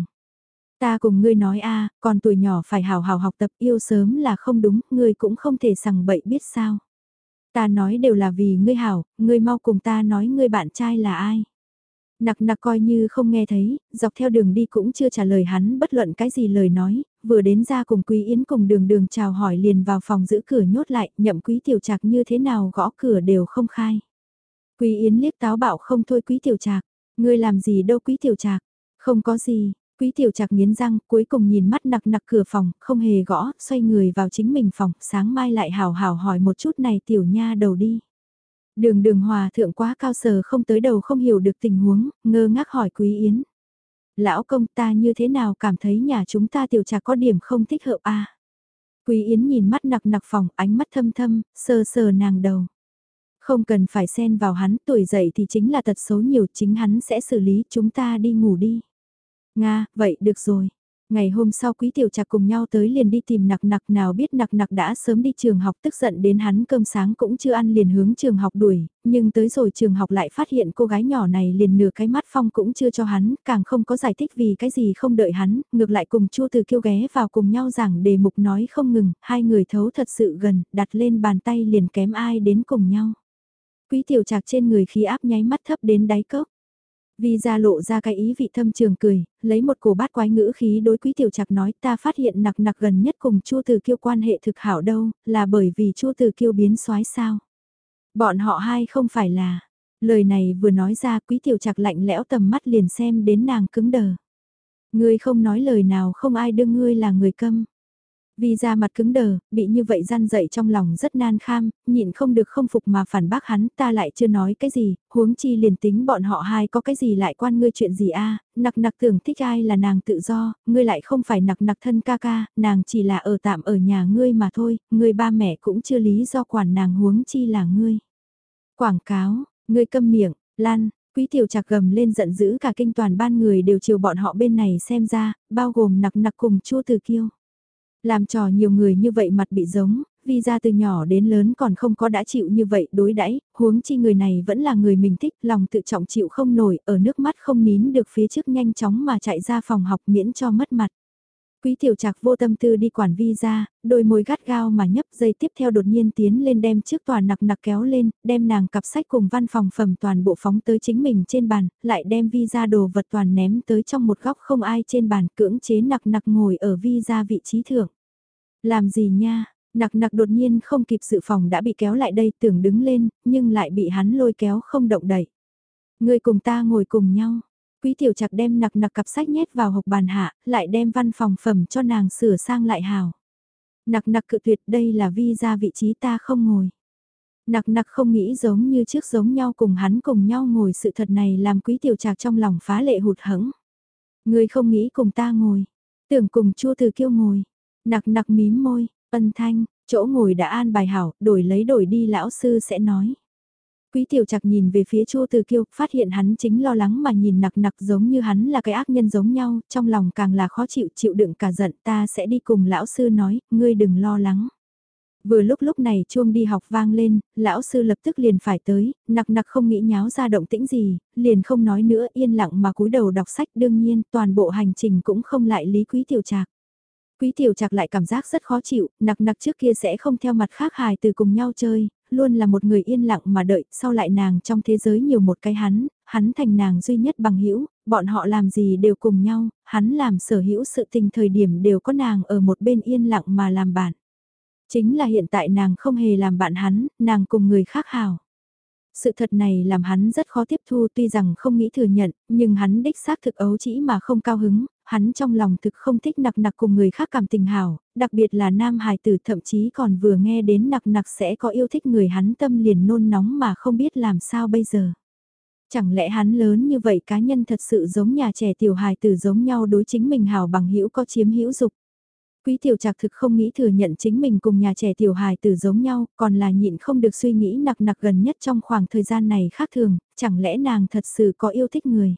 Ta cùng ngươi nói a, còn tuổi nhỏ phải hào hào học tập, yêu sớm là không đúng, ngươi cũng không thể sằng bậy biết sao. Ta nói đều là vì ngươi hảo, ngươi mau cùng ta nói ngươi bạn trai là ai. Nặc nặc coi như không nghe thấy, dọc theo đường đi cũng chưa trả lời hắn bất luận cái gì lời nói, vừa đến ra cùng Quý Yến cùng đường đường chào hỏi liền vào phòng giữ cửa nhốt lại, nhậm Quý Tiểu Trạc như thế nào gõ cửa đều không khai. Quý Yến liếc táo bạo không thôi Quý Tiểu Trạc, ngươi làm gì đâu Quý Tiểu Trạc, không có gì. Quý Tiểu Trạc nghiến răng, cuối cùng nhìn mắt nặc nặc cửa phòng, không hề gõ, xoay người vào chính mình phòng, sáng mai lại hào hào hỏi một chút này tiểu nha đầu đi. Đường đường hòa thượng quá cao sờ không tới đầu không hiểu được tình huống, ngơ ngác hỏi Quý Yến. Lão công ta như thế nào cảm thấy nhà chúng ta Tiểu Trạc có điểm không thích hợp à? Quý Yến nhìn mắt nặc nặc phòng, ánh mắt thâm thâm, sờ sờ nàng đầu. Không cần phải xen vào hắn, tuổi dậy thì chính là tật xấu nhiều, chính hắn sẽ xử lý, chúng ta đi ngủ đi. Nga, vậy được rồi. Ngày hôm sau Quý Tiểu Trạc cùng nhau tới liền đi tìm nặc nặc, nào biết nặc nặc đã sớm đi trường học, tức giận đến hắn cơm sáng cũng chưa ăn liền hướng trường học đuổi, nhưng tới rồi trường học lại phát hiện cô gái nhỏ này liền nửa cái mắt phong cũng chưa cho hắn, càng không có giải thích vì cái gì không đợi hắn, ngược lại cùng Chu Từ Kiêu ghé vào cùng nhau giảng đề mục nói không ngừng, hai người thấu thật sự gần, đặt lên bàn tay liền kém ai đến cùng nhau. Quý Tiểu Trạc trên người khí áp nháy mắt thấp đến đáy cốc. Vi ra lộ ra cái ý vị thâm trường cười, lấy một cổ bát quái ngữ khí đối Quý Tiểu Trạc nói ta phát hiện nặc nặc gần nhất cùng Chu Từ Kiêu quan hệ thực hảo đâu, là bởi vì Chu Từ Kiêu biến soái sao. Bọn họ hai không phải là, lời này vừa nói ra Quý Tiểu Trạc lạnh lẽo tầm mắt liền xem đến nàng cứng đờ. Ngươi không nói lời nào không ai đương ngươi là người câm. Vì ra mặt cứng đờ, bị như vậy răn dậy trong lòng rất nan kham, nhịn không được không phục mà phản bác hắn, ta lại chưa nói cái gì, huống chi liền tính bọn họ hai có cái gì lại quan ngươi chuyện gì a, nặc nặc tưởng thích ai là nàng tự do, ngươi lại không phải nặc nặc thân ca ca, nàng chỉ là ở tạm ở nhà ngươi mà thôi, ngươi ba mẹ cũng chưa lý do quản nàng huống chi là ngươi. Quảng cáo, ngươi câm miệng, Lan. Quý Tiểu Trạc gầm lên giận dữ cả kinh toàn ban người đều chiều bọn họ bên này xem ra, bao gồm nặc nặc cùng Chu Từ Kiêu. Làm trò nhiều người như vậy mặt bị giống, vì ra từ nhỏ đến lớn còn không có đã chịu như vậy đối đãi, huống chi người này vẫn là người mình thích, lòng tự trọng chịu không nổi, ở nước mắt không nín được phía trước nhanh chóng mà chạy ra phòng học miễn cho mất mặt. Quý Tiểu Trạc vô tâm tư đi quản vi ra, đôi môi gắt gao mà nhấp dây tiếp theo đột nhiên tiến lên đem trước tòa nặc nặc kéo lên, đem nàng cặp sách cùng văn phòng phẩm toàn bộ phóng tới chính mình trên bàn, lại đem vi ra đồ vật toàn ném tới trong một góc không ai trên bàn cưỡng chế nặc nặc ngồi ở vi ra vị trí thượng. Làm gì nha, nặc nặc đột nhiên không kịp dự phòng đã bị kéo lại đây tưởng đứng lên, nhưng lại bị hắn lôi kéo không động đậy. Người cùng ta ngồi cùng nhau. Quý Tiểu Trạc đem nặc nặc cặp sách nhét vào hộc bàn hạ, lại đem văn phòng phẩm cho nàng sửa sang lại hào. Nặc nặc cự tuyệt đây là vi ra vị trí ta không ngồi. Nặc nặc không nghĩ giống như trước giống nhau cùng hắn cùng nhau ngồi sự thật này làm Quý Tiểu Trạc trong lòng phá lệ hụt hẫng. Người không nghĩ cùng ta ngồi, tưởng cùng Chu Từ Kiêu ngồi. Nặc nặc mím môi, ân thanh, chỗ ngồi đã an bài hảo, đổi lấy đổi đi lão sư sẽ nói. Quý Tiểu Trạc nhìn về phía Chu Từ Kiêu, phát hiện hắn chính lo lắng mà nhìn nặc nặc giống như hắn là cái ác nhân giống nhau, trong lòng càng là khó chịu, chịu đựng cả giận, ta sẽ đi cùng lão sư nói, ngươi đừng lo lắng. Vừa lúc này chuông đi học vang lên, lão sư lập tức liền phải tới, nặc nặc không nghĩ nháo ra động tĩnh gì, liền không nói nữa yên lặng mà cúi đầu đọc sách đương nhiên toàn bộ hành trình cũng không lại lý Quý Tiểu Trạc. Quý Tiểu Trạc lại cảm giác rất khó chịu, nặc nặc trước kia sẽ không theo mặt khác hài từ cùng nhau chơi, luôn là một người yên lặng mà đợi, sau lại nàng trong thế giới nhiều một cái hắn thành nàng duy nhất bằng hữu, bọn họ làm gì đều cùng nhau, hắn làm sở hữu sự tình thời điểm đều có nàng ở một bên yên lặng mà làm bạn. Chính là hiện tại nàng không hề làm bạn hắn, nàng cùng người khác hào. Sự thật này làm hắn rất khó tiếp thu tuy rằng không nghĩ thừa nhận, nhưng hắn đích xác thực ấu chỉ mà không cao hứng, hắn trong lòng thực không thích nặc nặc cùng người khác cảm tình hảo, đặc biệt là nam hài tử thậm chí còn vừa nghe đến nặc nặc sẽ có yêu thích người hắn tâm liền nôn nóng mà không biết làm sao bây giờ. Chẳng lẽ hắn lớn như vậy cá nhân thật sự giống nhà trẻ tiểu hài tử giống nhau đối chính mình hảo bằng hữu có chiếm hữu dục. Quý Tiểu Trạc thực không nghĩ thừa nhận chính mình cùng nhà trẻ tiểu hài tử giống nhau, còn là nhịn không được suy nghĩ nặc nặc gần nhất trong khoảng thời gian này khác thường, chẳng lẽ nàng thật sự có yêu thích người.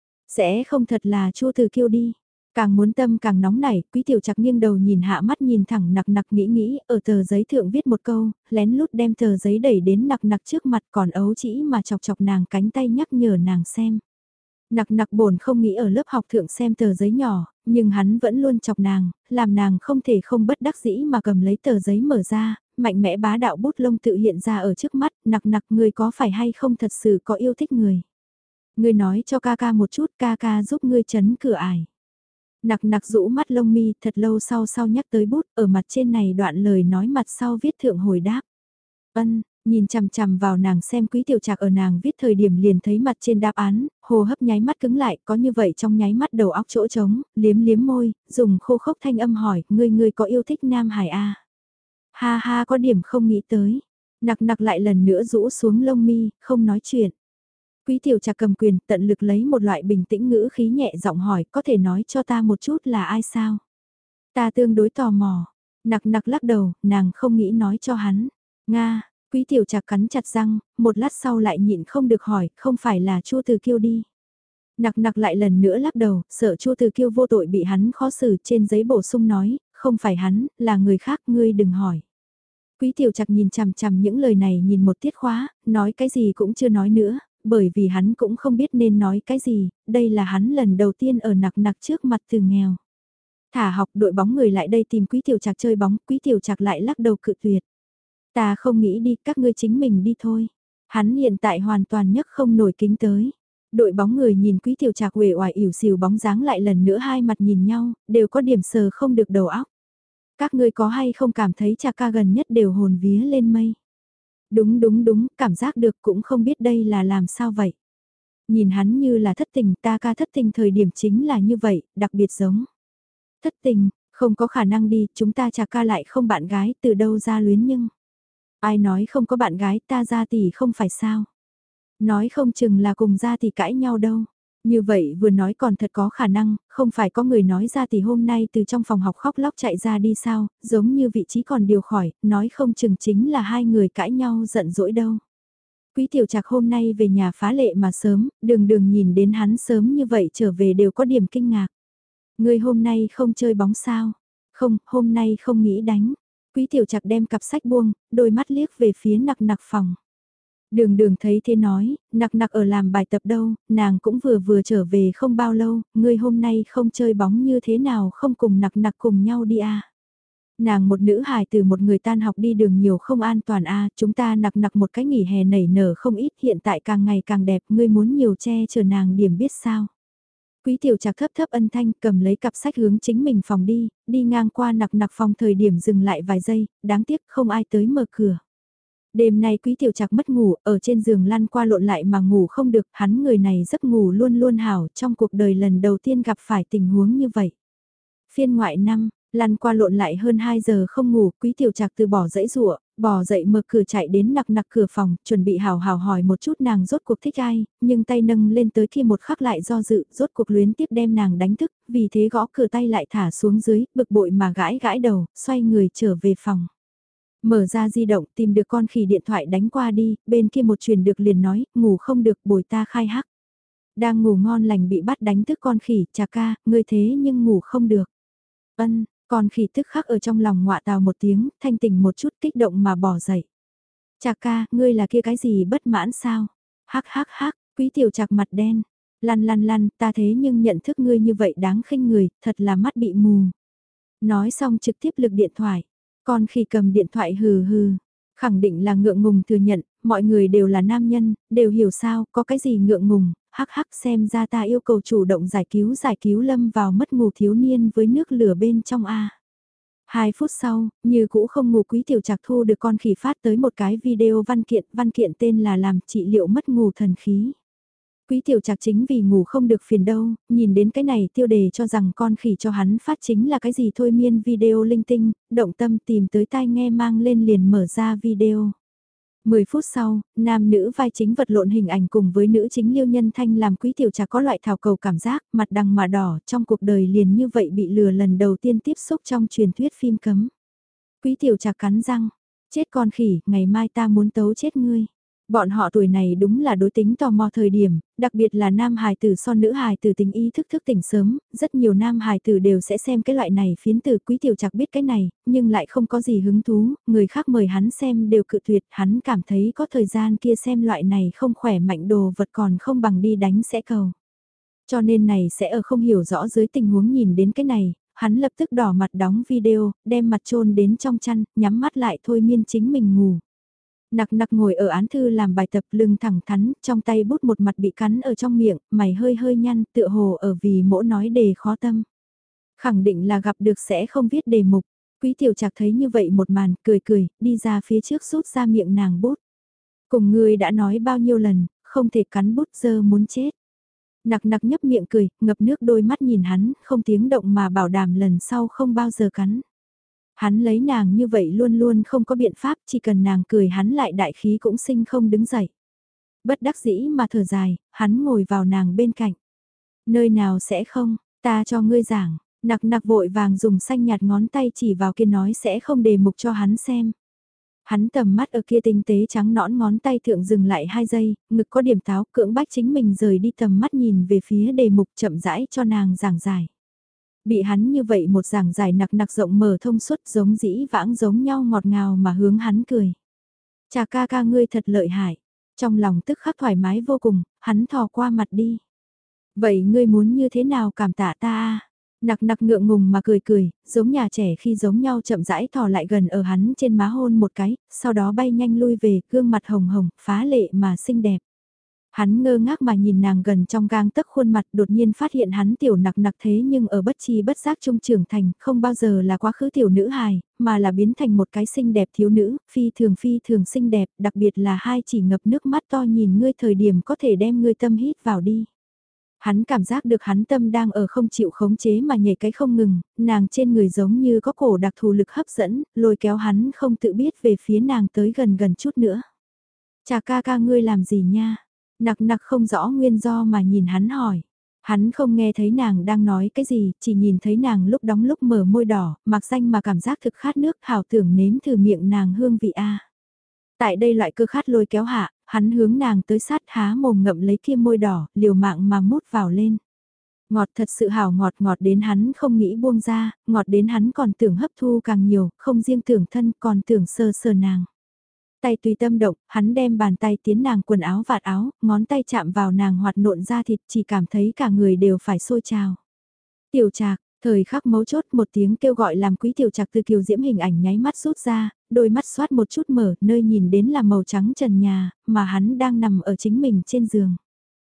Sẽ không thật là Chu Từ Kiêu đi. Càng muốn tâm càng nóng nảy, Quý Tiểu Trạc nghiêng đầu nhìn hạ mắt nhìn thẳng nặc nặc nghĩ, ở tờ giấy thượng viết một câu, lén lút đem tờ giấy đẩy đến nặc nặc trước mặt còn ấu chỉ mà chọc chọc nàng cánh tay nhắc nhở nàng xem. Nặc nặc bổn không nghĩ ở lớp học thượng xem tờ giấy nhỏ, nhưng hắn vẫn luôn chọc nàng, làm nàng không thể không bất đắc dĩ mà cầm lấy tờ giấy mở ra, mạnh mẽ bá đạo bút lông tự hiện ra ở trước mắt, nặc nặc ngươi có phải hay không thật sự có yêu thích người. Ngươi nói cho ca ca một chút, ca ca giúp ngươi chấn cửa ải. Nặc nặc rũ mắt lông mi thật lâu sau nhắc tới bút, ở mặt trên này đoạn lời nói mặt sau viết thượng hồi đáp. Ân, nhìn chằm chằm vào nàng xem Quý Tiểu Trạc ở nàng viết thời điểm liền thấy mặt trên đáp án, hồ hấp nháy mắt cứng lại, có như vậy trong nháy mắt đầu óc chỗ trống, liếm liếm môi, dùng khô khốc thanh âm hỏi, ngươi có yêu thích Nam Hải A? Ha ha có điểm không nghĩ tới. Nặc nặc lại lần nữa rũ xuống lông mi, không nói chuyện. Quý Tiểu Trạc cầm quyền tận lực lấy một loại bình tĩnh ngữ khí nhẹ giọng hỏi, có thể nói cho ta một chút là ai sao? Ta tương đối tò mò. Nặc nặc lắc đầu, nàng không nghĩ nói cho hắn. Nga, Quý Tiểu Trạc cắn chặt răng, một lát sau lại nhịn không được hỏi, không phải là Chu Từ Kiêu đi. Nặc nặc lại lần nữa lắc đầu, sợ Chu Từ Kiêu vô tội bị hắn khó xử trên giấy bổ sung nói, không phải hắn, là người khác, ngươi đừng hỏi. Quý Tiểu Trạc nhìn chằm chằm những lời này nhìn một tiết khóa, nói cái gì cũng chưa nói nữa, bởi vì hắn cũng không biết nên nói cái gì, đây là hắn lần đầu tiên ở nặc nặc trước mặt từ nghèo. Thả học đội bóng người lại đây tìm Quý Tiểu Trạc chơi bóng, Quý Tiểu Trạc lại lắc đầu cự tuyệt. Ta không nghĩ đi, các ngươi chính mình đi thôi. Hắn hiện tại hoàn toàn nhấc không nổi kính tới. Đội bóng người nhìn Quý Tiểu Trạc uể oải ỉu xìu bóng dáng lại lần nữa hai mặt nhìn nhau, đều có điểm sờ không được đầu óc. Các ngươi có hay không cảm thấy Trạc ca gần nhất đều hồn vía lên mây. Đúng, cảm giác được cũng không biết đây là làm sao vậy. Nhìn hắn như là thất tình, ta ca thất tình thời điểm chính là như vậy, đặc biệt giống. Thất tình, không có khả năng đi, chúng ta Trạc ca lại không bạn gái, từ đâu ra luyến nhưng. Ai nói không có bạn gái ta ra thì không phải sao. Nói không chừng là cùng ra thì cãi nhau đâu. Như vậy vừa nói còn thật có khả năng, không phải có người nói ra thì hôm nay từ trong phòng học khóc lóc chạy ra đi sao, giống như vị trí còn điều khỏi, nói không chừng chính là hai người cãi nhau giận dỗi đâu. Quý Tiểu Trạc hôm nay về nhà phá lệ mà sớm, đường nhìn đến hắn sớm như vậy trở về đều có điểm kinh ngạc. Người hôm nay không chơi bóng sao? Không, hôm nay không nghĩ đánh. Quý Tiểu Trạc đem cặp sách buông, đôi mắt liếc về phía nặc nặc phòng. Đường thấy thế nói, nặc nặc ở làm bài tập đâu, nàng cũng vừa trở về không bao lâu, ngươi hôm nay không chơi bóng như thế nào không cùng nặc nặc cùng nhau đi à. Nàng một nữ hài từ một người tan học đi đường nhiều không an toàn à, chúng ta nặc nặc một cái nghỉ hè nảy nở không ít hiện tại càng ngày càng đẹp, ngươi muốn nhiều che chở nàng điểm biết sao. Quý Tiểu Trạc thấp âm thanh cầm lấy cặp sách hướng chính mình phòng đi ngang qua nặc nặc phòng thời điểm dừng lại vài giây, đáng tiếc không ai tới mở cửa. Đêm nay Quý Tiểu Trạc mất ngủ, ở trên giường lăn qua lộn lại mà ngủ không được, hắn người này giấc ngủ luôn luôn hảo, trong cuộc đời lần đầu tiên gặp phải tình huống như vậy. Phiên ngoại năm, lăn qua lộn lại hơn 2 giờ không ngủ, Quý Tiểu Trạc từ bỏ dãy rụa, bò dậy mở cửa chạy đến nặc nặc cửa phòng, chuẩn bị hào hỏi một chút nàng rốt cuộc thích ai, nhưng tay nâng lên tới khi một khắc lại do dự, rốt cuộc luyến tiếp đem nàng đánh thức, vì thế gõ cửa tay lại thả xuống dưới, bực bội mà gãi đầu, xoay người trở về phòng. Mở ra di động tìm được con khỉ điện thoại đánh qua đi, bên kia một truyền được liền nói, ngủ không được bồi ta khai hắc. Đang ngủ ngon lành bị bắt đánh thức con khỉ, chà ca, ngươi thế nhưng ngủ không được. Ân, con khỉ tức khắc ở trong lòng ngọa tào một tiếng, thanh tỉnh một chút kích động mà bỏ dậy. Chà ca, ngươi là kia cái gì bất mãn sao? Hắc, Quý Tiểu Trạc mặt đen. Lăn, ta thế nhưng nhận thức ngươi như vậy đáng khinh người, thật là mắt bị mù. Nói xong trực tiếp lực điện thoại. Con khỉ cầm điện thoại hừ, khẳng định là ngượng ngùng thừa nhận, mọi người đều là nam nhân, đều hiểu sao, có cái gì ngượng ngùng, hắc xem ra ta yêu cầu chủ động giải cứu lâm vào mất ngủ thiếu niên với nước lửa bên trong A. 2 phút sau, như cũ không ngủ Quý Tiểu Trạc thu được con khỉ phát tới một cái video văn kiện tên là làm trị liệu mất ngủ thần khí. Quý Tiểu Trạc chính vì ngủ không được phiền đâu, nhìn đến cái này tiêu đề cho rằng con khỉ cho hắn phát chính là cái gì thôi miên video linh tinh, động tâm tìm tới tai nghe mang lên liền mở ra video. 10 phút sau, nam nữ vai chính vật lộn hình ảnh cùng với nữ chính Liêu Nhân Thanh làm Quý Tiểu Trạc có loại thảo cầu cảm giác, mặt đằng mà đỏ trong cuộc đời liền như vậy bị lừa lần đầu tiên tiếp xúc trong truyền thuyết phim cấm. Quý Tiểu Trạc cắn răng, chết con khỉ, ngày mai ta muốn tấu chết ngươi. Bọn họ tuổi này đúng là đối tính tò mò thời điểm, đặc biệt là nam hài tử so nữ hài tử tính ý thức thức tỉnh sớm, rất nhiều nam hài tử đều sẽ xem cái loại này phiến tử. Quý Tiểu Trạc biết cái này, nhưng lại không có gì hứng thú, người khác mời hắn xem đều cự tuyệt, hắn cảm thấy có thời gian kia xem loại này không khỏe mạnh đồ vật còn không bằng đi đánh sẽ cầu. Cho nên này sẽ ở không hiểu rõ dưới tình huống nhìn đến cái này, hắn lập tức đỏ mặt đóng video, đem mặt chôn đến trong chăn, nhắm mắt lại thôi miên chính mình ngủ. Nặc nặc ngồi ở án thư làm bài tập lưng thẳng thắn, trong tay bút một mặt bị cắn ở trong miệng, mày hơi hơi nhăn, tựa hồ ở vì mỗi nói đề khó tâm. Khẳng định là gặp được sẽ không viết đề mục. Quý tiểu trạc thấy như vậy một màn, cười cười, đi ra phía trước rút ra miệng nàng bút. Cùng người đã nói bao nhiêu lần, không thể cắn bút giờ muốn chết. Nặc nặc nhấp miệng cười, ngập nước đôi mắt nhìn hắn, không tiếng động mà bảo đảm lần sau không bao giờ cắn. Hắn lấy nàng như vậy luôn luôn không có biện pháp, chỉ cần nàng cười hắn lại đại khí cũng sinh không đứng dậy. Bất đắc dĩ mà thở dài, hắn ngồi vào nàng bên cạnh. Nơi nào sẽ không, ta cho ngươi giảng, nặc nặc vội vàng dùng xanh nhạt ngón tay chỉ vào kia nói sẽ không đề mục cho hắn xem. Hắn tầm mắt ở kia tinh tế trắng nõn ngón tay thượng dừng lại 2 giây, ngực có điểm táo cưỡng bách chính mình rời đi tầm mắt nhìn về phía đề mục chậm rãi cho nàng giảng giải. Bị hắn như vậy một giảng giải nặc nặc rộng mở thông suốt giống dĩ vãng giống nhau ngọt ngào mà hướng hắn cười. Chà ca ca ngươi thật lợi hại. Trong lòng tức khắc thoải mái vô cùng, hắn thò qua mặt đi. Vậy ngươi muốn như thế nào cảm tạ ta à? Nặc nặc ngượng ngùng mà cười cười, giống nhà trẻ khi giống nhau chậm rãi thò lại gần ở hắn trên má hôn một cái, sau đó bay nhanh lui về, gương mặt hồng hồng, phá lệ mà xinh đẹp. Hắn ngơ ngác mà nhìn nàng gần trong gang tấc khuôn mặt đột nhiên phát hiện hắn tiểu nặc nặc thế nhưng ở bất chi bất giác trung trưởng thành, không bao giờ là quá khứ tiểu nữ hài, mà là biến thành một cái xinh đẹp thiếu nữ, phi thường xinh đẹp, đặc biệt là hai chỉ ngập nước mắt to nhìn ngươi thời điểm có thể đem ngươi tâm hít vào đi. Hắn cảm giác được hắn tâm đang ở không chịu khống chế mà nhảy cái không ngừng, nàng trên người giống như có cổ đặc thù lực hấp dẫn, lôi kéo hắn không tự biết về phía nàng tới gần gần chút nữa. Chà ca ca ngươi làm gì nha? Nặc nặc không rõ nguyên do mà nhìn hắn hỏi. Hắn không nghe thấy nàng đang nói cái gì, chỉ nhìn thấy nàng lúc đóng lúc mở môi đỏ, mặc danh mà cảm giác thực khát nước hảo tưởng nếm thử miệng nàng hương vị a. Tại đây loại cơ khát lôi kéo hạ, hắn hướng nàng tới sát há mồm ngậm lấy kia môi đỏ, liều mạng mà mút vào lên. Ngọt thật sự hảo ngọt ngọt đến hắn không nghĩ buông ra, ngọt đến hắn còn tưởng hấp thu càng nhiều, không riêng tưởng thân còn tưởng sờ sờ nàng. Tay tùy tâm động, hắn đem bàn tay tiến nàng quần áo vạt áo, ngón tay chạm vào nàng hoạt nộn da thịt chỉ cảm thấy cả người đều phải sôi trào. Tiểu Trạc, thời khắc mấu chốt một tiếng kêu gọi làm Quý Tiểu Trạc từ kiều diễm hình ảnh nháy mắt rút ra, đôi mắt xoát một chút mở, nơi nhìn đến là màu trắng trần nhà, mà hắn đang nằm ở chính mình trên giường.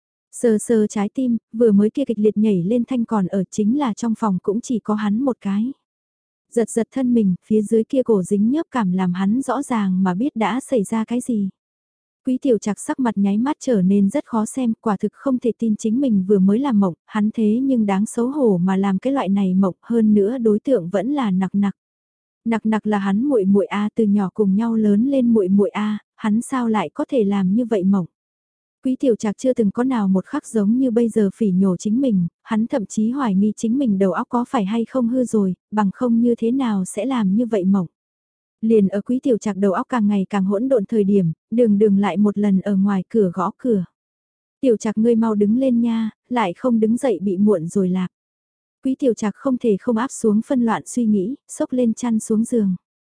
Sờ sờ trái tim, vừa mới kia kịch liệt nhảy lên thanh còn ở chính là trong phòng cũng chỉ có hắn một cái. Giật giật thân mình, phía dưới kia cổ dính nhớp cảm làm hắn rõ ràng mà biết đã xảy ra cái gì. Quý tiểu trạc sắc mặt nháy mắt trở nên rất khó xem, quả thực không thể tin chính mình vừa mới làm mộng, hắn thế nhưng đáng xấu hổ mà làm cái loại này mộng, hơn nữa đối tượng vẫn là nặc nặc. Nặc nặc là hắn muội muội a, từ nhỏ cùng nhau lớn lên muội muội a, hắn sao lại có thể làm như vậy mộng. Quý tiểu trạc chưa từng có nào một khắc giống như bây giờ phỉ nhổ chính mình, hắn thậm chí hoài nghi chính mình đầu óc có phải hay không hư rồi, bằng không như thế nào sẽ làm như vậy mộng. Liền ở quý tiểu trạc đầu óc càng ngày càng hỗn độn thời điểm, đường lại một lần ở ngoài cửa gõ cửa. Tiểu trạc ngươi mau đứng lên nha, lại không đứng dậy bị muộn rồi lạc. Quý tiểu trạc không thể không áp xuống phân loạn suy nghĩ, xốc lên chăn xuống giường.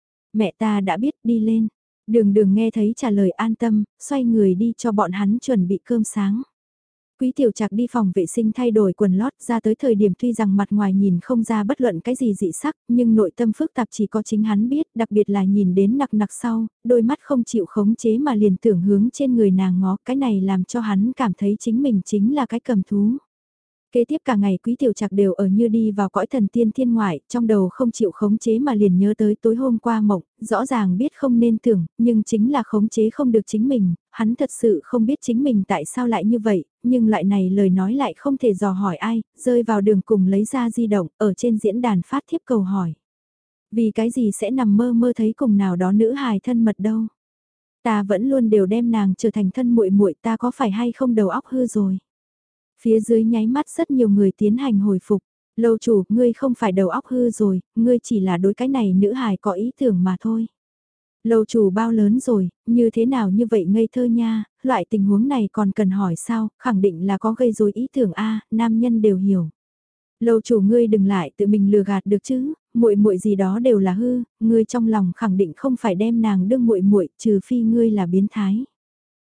Mẹ ta đã biết đi lên. Đường nghe thấy trả lời an tâm, xoay người đi cho bọn hắn chuẩn bị cơm sáng. Quý tiểu trạc đi phòng vệ sinh thay đổi quần lót ra tới thời điểm tuy rằng mặt ngoài nhìn không ra bất luận cái gì dị sắc, nhưng nội tâm phức tạp chỉ có chính hắn biết, đặc biệt là nhìn đến nặc nặc sau, đôi mắt không chịu khống chế mà liền tưởng hướng trên người nàng ngó, cái này làm cho hắn cảm thấy chính mình chính là cái cầm thú. Kế tiếp cả ngày Quý Tiểu Trạc đều ở như đi vào cõi thần tiên thiên ngoại, trong đầu không chịu khống chế mà liền nhớ tới tối hôm qua mộng, rõ ràng biết không nên tưởng, nhưng chính là khống chế không được chính mình, hắn thật sự không biết chính mình tại sao lại như vậy, nhưng loại này lời nói lại không thể dò hỏi ai, rơi vào đường cùng lấy ra di động, ở trên diễn đàn phát thiếp cầu hỏi. Vì cái gì sẽ nằm mơ mơ thấy cùng nào đó nữ hài thân mật đâu? Ta vẫn luôn đều đem nàng trở thành thân muội muội, ta có phải hay không đầu óc hư rồi? Phía dưới nháy mắt rất nhiều người tiến hành hồi phục. Lâu chủ, ngươi không phải đầu óc hư rồi, ngươi chỉ là đối cái này nữ hài có ý tưởng mà thôi. Lâu chủ bao lớn rồi, như thế nào như vậy ngây thơ nha, loại tình huống này còn cần hỏi sao, khẳng định là có gây rối ý tưởng a, nam nhân đều hiểu. Lâu chủ ngươi đừng lại tự mình lừa gạt được chứ, muội muội gì đó đều là hư, ngươi trong lòng khẳng định không phải đem nàng đương muội muội, trừ phi ngươi là biến thái.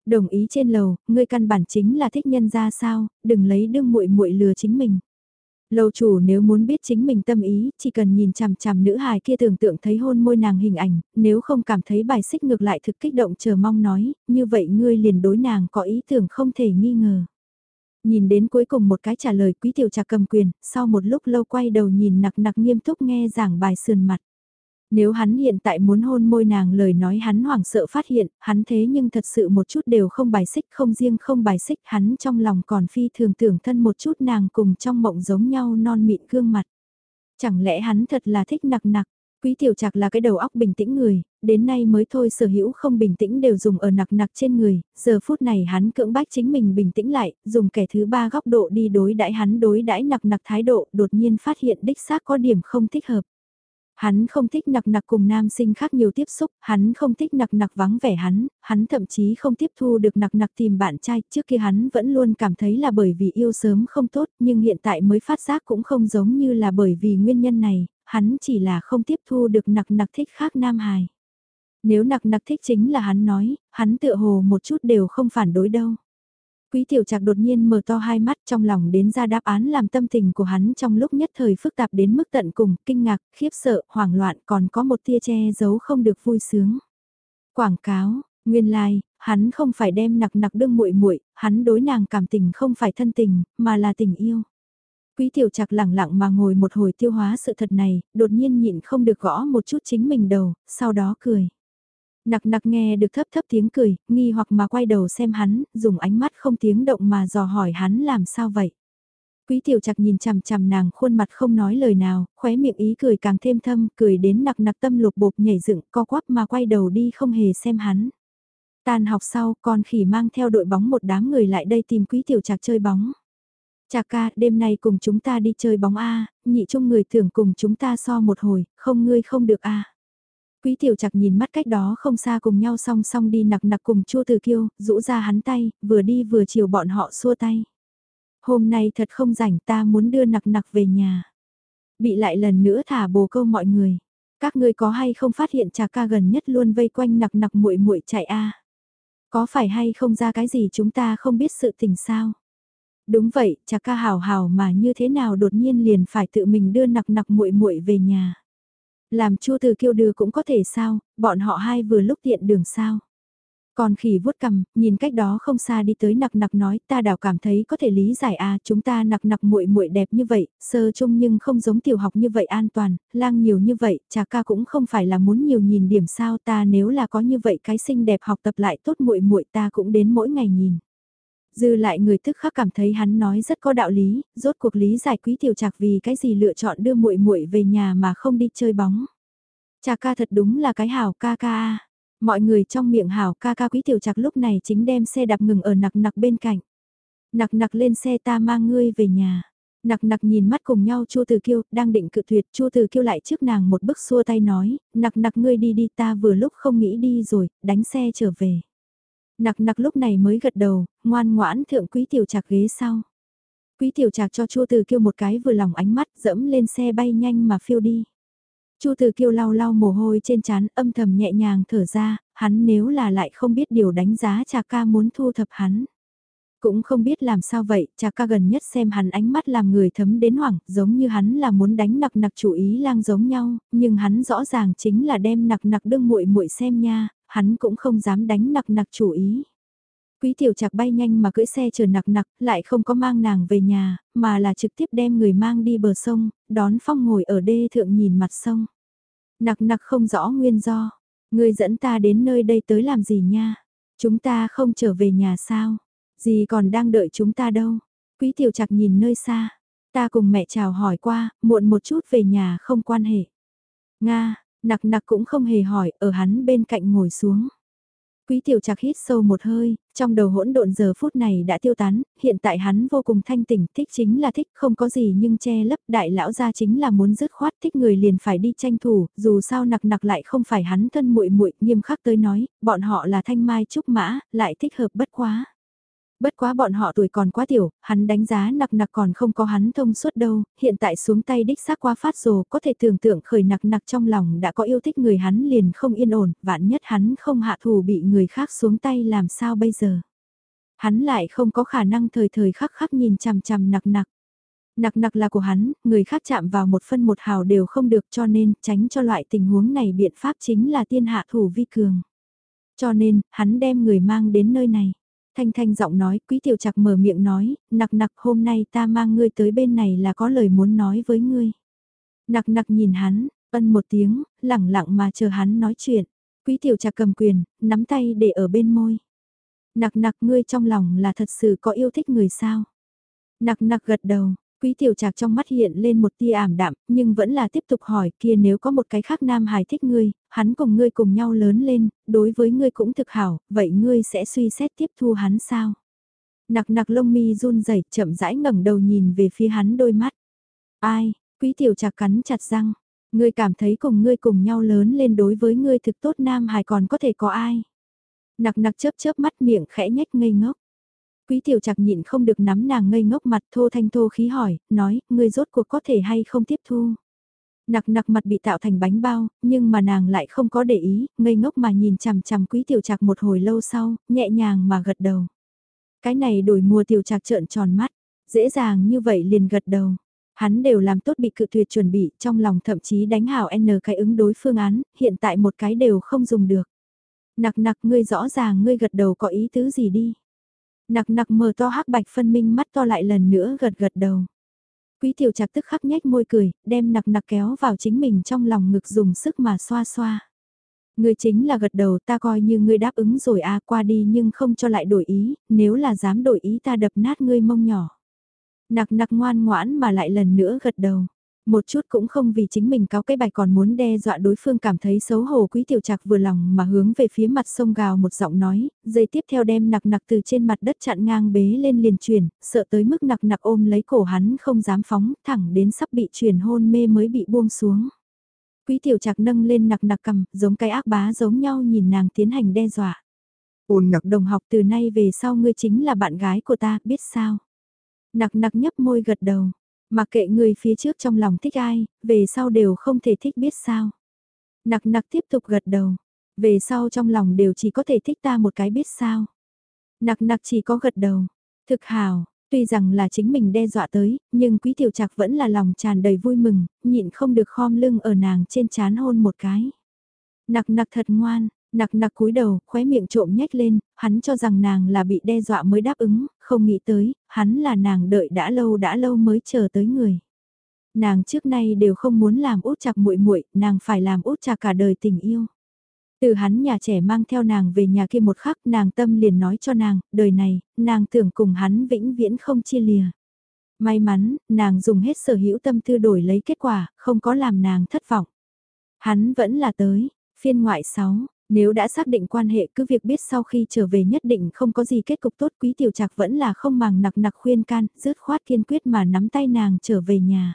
Đồng ý trên lầu, ngươi căn bản chính là thích nhân ra sao, đừng lấy đương muội muội lừa chính mình. Lầu chủ nếu muốn biết chính mình tâm ý, chỉ cần nhìn chằm chằm nữ hài kia tưởng tượng thấy hôn môi nàng hình ảnh, nếu không cảm thấy bài xích ngược lại thực kích động chờ mong nói, như vậy ngươi liền đối nàng có ý tưởng không thể nghi ngờ. Nhìn đến cuối cùng một cái trả lời Quý Tiểu Trạc cầm quyền, sau một lúc lâu quay đầu nhìn nặc nặc nghiêm túc nghe giảng bài sườn mặt. Nếu hắn hiện tại muốn hôn môi nàng lời nói hắn hoảng sợ phát hiện, hắn thế nhưng thật sự một chút đều không bài xích không riêng không bài xích hắn trong lòng còn phi thường tưởng thân một chút nàng cùng trong mộng giống nhau non mịn gương mặt. Chẳng lẽ hắn thật là thích nặc nặc, Quý Tiểu Trạc là cái đầu óc bình tĩnh người, đến nay mới thôi sở hữu không bình tĩnh đều dùng ở nặc nặc trên người, giờ phút này hắn cưỡng bách chính mình bình tĩnh lại, dùng kẻ thứ ba góc độ đi đối đãi hắn đối đãi nặc nặc thái độ đột nhiên phát hiện đích xác có điểm không thích hợp. Hắn không thích nặc nặc cùng nam sinh khác nhiều tiếp xúc, hắn không thích nặc nặc vắng vẻ hắn thậm chí không tiếp thu được nặc nặc tìm bạn trai, trước kia hắn vẫn luôn cảm thấy là bởi vì yêu sớm không tốt, nhưng hiện tại mới phát giác cũng không giống như là bởi vì nguyên nhân này, hắn chỉ là không tiếp thu được nặc nặc thích khác nam hài. Nếu nặc nặc thích chính là hắn nói, hắn tựa hồ một chút đều không phản đối đâu. Quý Tiểu Trạc đột nhiên mở to hai mắt trong lòng đến ra đáp án làm tâm tình của hắn trong lúc nhất thời phức tạp đến mức tận cùng, kinh ngạc, khiếp sợ, hoảng loạn còn có một tia che giấu không được vui sướng. Quảng cáo, nguyên lai, like, hắn không phải đem nặc nặc đương muội muội, hắn đối nàng cảm tình không phải thân tình, mà là tình yêu. Quý Tiểu Trạc lẳng lặng mà ngồi một hồi tiêu hóa sự thật này, đột nhiên nhịn không được gõ một chút chính mình đầu, sau đó cười. Nặc nặc nghe được thấp thấp tiếng cười, nghi hoặc mà quay đầu xem hắn, dùng ánh mắt không tiếng động mà dò hỏi hắn làm sao vậy. Quý Tiểu Trạc nhìn chằm chằm nàng khuôn mặt không nói lời nào, khóe miệng ý cười càng thêm thâm, cười đến nặc nặc tâm lục bộp nhảy dựng co quắp mà quay đầu đi không hề xem hắn. Tan học sau, con khỉ mang theo đội bóng một đám người lại đây tìm Quý Tiểu Trạc chơi bóng. Trạc ca, đêm nay cùng chúng ta đi chơi bóng a, nhị chung người tưởng cùng chúng ta so một hồi, không ngươi không được a. Quý Tiểu Trạc nhìn mắt cách đó không xa cùng nhau song song đi nặc nặc cùng Chu Từ Kiêu, rũ ra hắn tay, vừa đi vừa chiều bọn họ xua tay. Hôm nay thật không rảnh, ta muốn đưa nặc nặc về nhà. Bị lại lần nữa thả bồ câu mọi người. Các ngươi có hay không phát hiện Trạc ca gần nhất luôn vây quanh nặc nặc muội muội chạy a? Có phải hay không ra cái gì chúng ta không biết sự tình sao? Đúng vậy, Trạc ca hào hào mà như thế nào đột nhiên liền phải tự mình đưa nặc nặc muội muội về nhà. Làm Chu Từ Kiêu đưa cũng có thể sao, bọn họ hai vừa lúc tiện đường sao. Còn khỉ vuốt cằm, nhìn cách đó không xa đi tới nặc nặc nói, ta đảo cảm thấy có thể lý giải à, chúng ta nặc nặc muội muội đẹp như vậy, sơ chung nhưng không giống tiểu học như vậy an toàn, lang nhiều như vậy, Trà ca cũng không phải là muốn nhiều nhìn điểm sao ta nếu là có như vậy cái xinh đẹp học tập lại tốt muội muội ta cũng đến mỗi ngày nhìn. Dư lại người tức khắc cảm thấy hắn nói rất có đạo lý, rốt cuộc lý giải Quý Tiểu Trạc vì cái gì lựa chọn đưa muội muội về nhà mà không đi chơi bóng. Trà ca thật đúng là cái hảo ca ca a. Mọi người trong miệng hảo ca ca Quý Tiểu Trạc lúc này chính đem xe đạp ngừng ở nặc nặc bên cạnh. Nặc nặc lên xe ta mang ngươi về nhà. Nặc nặc nhìn mắt cùng nhau Chu Từ Kiêu, đang định cự tuyệt, Chu Từ Kiêu lại trước nàng một bước xua tay nói, nặc nặc ngươi đi đi ta vừa lúc không nghĩ đi rồi, đánh xe trở về. Nặc nặc lúc này mới gật đầu, ngoan ngoãn thượng Quý Tiểu Trạc ghế sau. Quý Tiểu Trạc cho Chu Từ Kiêu một cái vừa lòng ánh mắt dẫm lên xe bay nhanh mà phiêu đi. Chu Từ Kiêu lau lau mồ hôi trên trán âm thầm nhẹ nhàng thở ra, hắn nếu là lại không biết điều đánh giá Trà ca muốn thu thập hắn. Cũng không biết làm sao vậy, Trà ca gần nhất xem hắn ánh mắt làm người thấm đến hoảng, giống như hắn là muốn đánh nặc nặc chủ ý lang giống nhau, nhưng hắn rõ ràng chính là đem nặc nặc đương muội muội xem nha, hắn cũng không dám đánh nặc nặc chủ ý. Quý Tiểu Trạc bay nhanh mà cưỡi xe chờ nặc nặc, lại không có mang nàng về nhà, mà là trực tiếp đem người mang đi bờ sông, đón Phong ngồi ở đê thượng nhìn mặt sông. Nặc nặc không rõ nguyên do, người dẫn ta đến nơi đây tới làm gì nha? Chúng ta không trở về nhà sao? Dì còn đang đợi chúng ta đâu? Quý Tiểu Trạc nhìn nơi xa, ta cùng mẹ chào hỏi qua, muộn một chút về nhà không quan hệ. Nga, nặc nặc cũng không hề hỏi, ở hắn bên cạnh ngồi xuống. Quý Tiểu Trạc hít sâu một hơi, trong đầu hỗn độn giờ phút này đã tiêu tán, hiện tại hắn vô cùng thanh tỉnh, thích chính là thích, không có gì nhưng che lấp, đại lão gia chính là muốn dứt khoát, thích người liền phải đi tranh thủ, dù sao nặc nặc lại không phải hắn thân muội muội, nghiêm khắc tới nói, bọn họ là thanh mai trúc mã, lại thích hợp bất quá. Bất quá bọn họ tuổi còn quá tiểu, hắn đánh giá nặc nặc còn không có hắn thông suốt đâu, hiện tại xuống tay đích xác quá phát rồ, có thể tưởng tượng khởi nặc nặc trong lòng đã có yêu thích người hắn liền không yên ổn, vạn nhất hắn không hạ thủ bị người khác xuống tay làm sao bây giờ. Hắn lại không có khả năng thời thời khắc khắc nhìn chằm chằm nặc nặc. Nặc nặc là của hắn, người khác chạm vào một phân một hào đều không được cho nên tránh cho loại tình huống này biện pháp chính là tiên hạ thủ vi cường. Cho nên, hắn đem người mang đến nơi này. Thanh Thanh giọng nói, Quý Tiểu Trạc mở miệng nói, nặc nặc hôm nay ta mang ngươi tới bên này là có lời muốn nói với ngươi. Nặc nặc nhìn hắn, ân một tiếng, lẳng lặng mà chờ hắn nói chuyện. Quý Tiểu Trạc cầm quyền, nắm tay để ở bên môi. Nặc nặc ngươi trong lòng là thật sự có yêu thích người sao? Nặc nặc gật đầu, Quý Tiểu Trạc trong mắt hiện lên một tia ảm đạm, nhưng vẫn là tiếp tục hỏi kia nếu có một cái khác nam hài thích ngươi, hắn cùng ngươi cùng nhau lớn lên, đối với ngươi cũng thực hảo, vậy ngươi sẽ suy xét tiếp thu hắn sao? Nặc nặc lông mi run rẩy, chậm rãi ngẩng đầu nhìn về phía hắn đôi mắt. Ai? Quý Tiểu Trạc cắn chặt răng. Ngươi cảm thấy cùng ngươi cùng nhau lớn lên đối với ngươi thực tốt nam hài còn có thể có ai? Nặc nặc chớp chớp mắt miệng khẽ nhếch ngây ngốc. Quý Tiểu Trạc nhịn không được nắm nàng ngây ngốc mặt thô thanh thô khí hỏi, nói, ngươi rốt cuộc có thể hay không tiếp thu. Nặc nặc mặt bị tạo thành bánh bao, nhưng mà nàng lại không có để ý, ngây ngốc mà nhìn chằm chằm Quý Tiểu Trạc một hồi lâu sau, nhẹ nhàng mà gật đầu. Cái này đổi mùa Tiểu Trạc trợn tròn mắt, dễ dàng như vậy liền gật đầu. Hắn đều làm tốt bị cự tuyệt chuẩn bị, trong lòng thậm chí đánh hảo N cái ứng đối phương án, hiện tại một cái đều không dùng được. Nặc nặc ngươi rõ ràng ngươi gật đầu có ý tứ gì đi. Nặc nặc mở to hắc bạch phân minh mắt to lại lần nữa gật gật đầu. Quý Tiểu Trạc tức khắc nhếch môi cười, đem nặc nặc kéo vào chính mình trong lòng ngực dùng sức mà xoa xoa. Ngươi chính là gật đầu ta coi như ngươi đáp ứng rồi à qua đi nhưng không cho lại đổi ý, nếu là dám đổi ý ta đập nát ngươi mông nhỏ. Nặc nặc ngoan ngoãn mà lại lần nữa gật đầu. Một chút cũng không vì chính mình cáo cái bài còn muốn đe dọa đối phương cảm thấy xấu hổ. Quý Tiểu Trạc vừa lòng mà hướng về phía mặt sông gào một giọng nói, giây tiếp theo đem nặc nặc từ trên mặt đất chặn ngang bế lên liền chuyển, sợ tới mức nặc nặc ôm lấy cổ hắn không dám phóng, thẳng đến sắp bị chuyển hôn mê mới bị buông xuống. Quý Tiểu Trạc nâng lên nặc nặc cầm, giống cái ác bá giống nhau nhìn nàng tiến hành đe dọa. Ôn nặc đồng học từ nay về sau ngươi chính là bạn gái của ta, biết sao? Nặc nặc nhấp môi gật đầu. Mặc kệ người phía trước trong lòng thích ai, về sau đều không thể thích biết sao. Nặc nặc tiếp tục gật đầu. Về sau trong lòng đều chỉ có thể thích ta một cái biết sao. Nặc nặc chỉ có gật đầu. Thực hào, tuy rằng là chính mình đe dọa tới, nhưng Quý Tiểu Trạc vẫn là lòng tràn đầy vui mừng, nhịn không được khom lưng ở nàng trên trán hôn một cái. Nặc nặc thật ngoan, nặc nặc cúi đầu, khóe miệng trộm nhếch lên, hắn cho rằng nàng là bị đe dọa mới đáp ứng, không nghĩ tới, hắn là nàng đợi đã lâu mới chờ tới người. Nàng trước nay đều không muốn làm Út Trạc muội muội, nàng phải làm Út Trạc cả đời tình yêu. Từ hắn nhà trẻ mang theo nàng về nhà kia một khắc, nàng tâm liền nói cho nàng, đời này, nàng tưởng cùng hắn vĩnh viễn không chia lìa. May mắn, nàng dùng hết sở hữu tâm tư đổi lấy kết quả, không có làm nàng thất vọng. Hắn vẫn là tới. Phiên ngoại 6, nếu đã xác định quan hệ cứ việc biết sau khi trở về nhất định không có gì kết cục tốt. Quý Tiểu Trạc vẫn là không màng nặc nặc khuyên can, dứt khoát kiên quyết mà nắm tay nàng trở về nhà.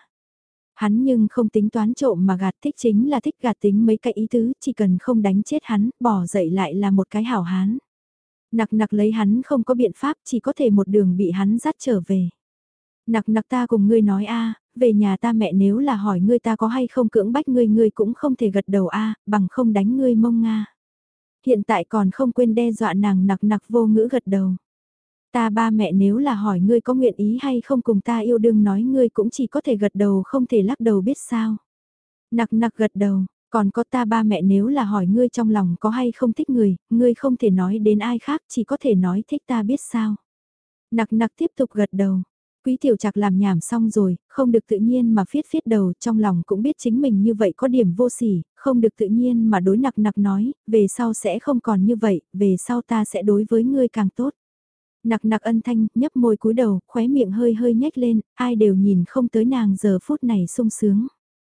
Hắn nhưng không tính toán trộm mà gạt, thích chính là thích gạt tính mấy cái ý tứ, chỉ cần không đánh chết hắn, bỏ dậy lại là một cái hảo hán. Nặc nặc lấy hắn không có biện pháp, chỉ có thể một đường bị hắn dắt trở về. Nặc nặc ta cùng ngươi nói a, về nhà ta mẹ nếu là hỏi ngươi ta có hay không cưỡng bách ngươi ngươi cũng không thể gật đầu a, bằng không đánh ngươi mông nga. Hiện tại còn không quên đe dọa nàng nặc nặc vô ngữ gật đầu. Ta ba mẹ nếu là hỏi ngươi có nguyện ý hay không cùng ta yêu đương nói ngươi cũng chỉ có thể gật đầu không thể lắc đầu biết sao. Nặc nặc gật đầu, còn có ta ba mẹ nếu là hỏi ngươi trong lòng có hay không thích người, ngươi không thể nói đến ai khác chỉ có thể nói thích ta biết sao. Nặc nặc tiếp tục gật đầu. Quý Tiểu Trạc làm nhảm xong rồi, không được tự nhiên mà phiết phiết đầu, trong lòng cũng biết chính mình như vậy có điểm vô sỉ, không được tự nhiên mà đối nặc nặc nói, về sau sẽ không còn như vậy, về sau ta sẽ đối với ngươi càng tốt. Nặc nặc ân thanh, nhấp môi cúi đầu, khóe miệng hơi hơi nhếch lên, ai đều nhìn không tới nàng giờ phút này sung sướng.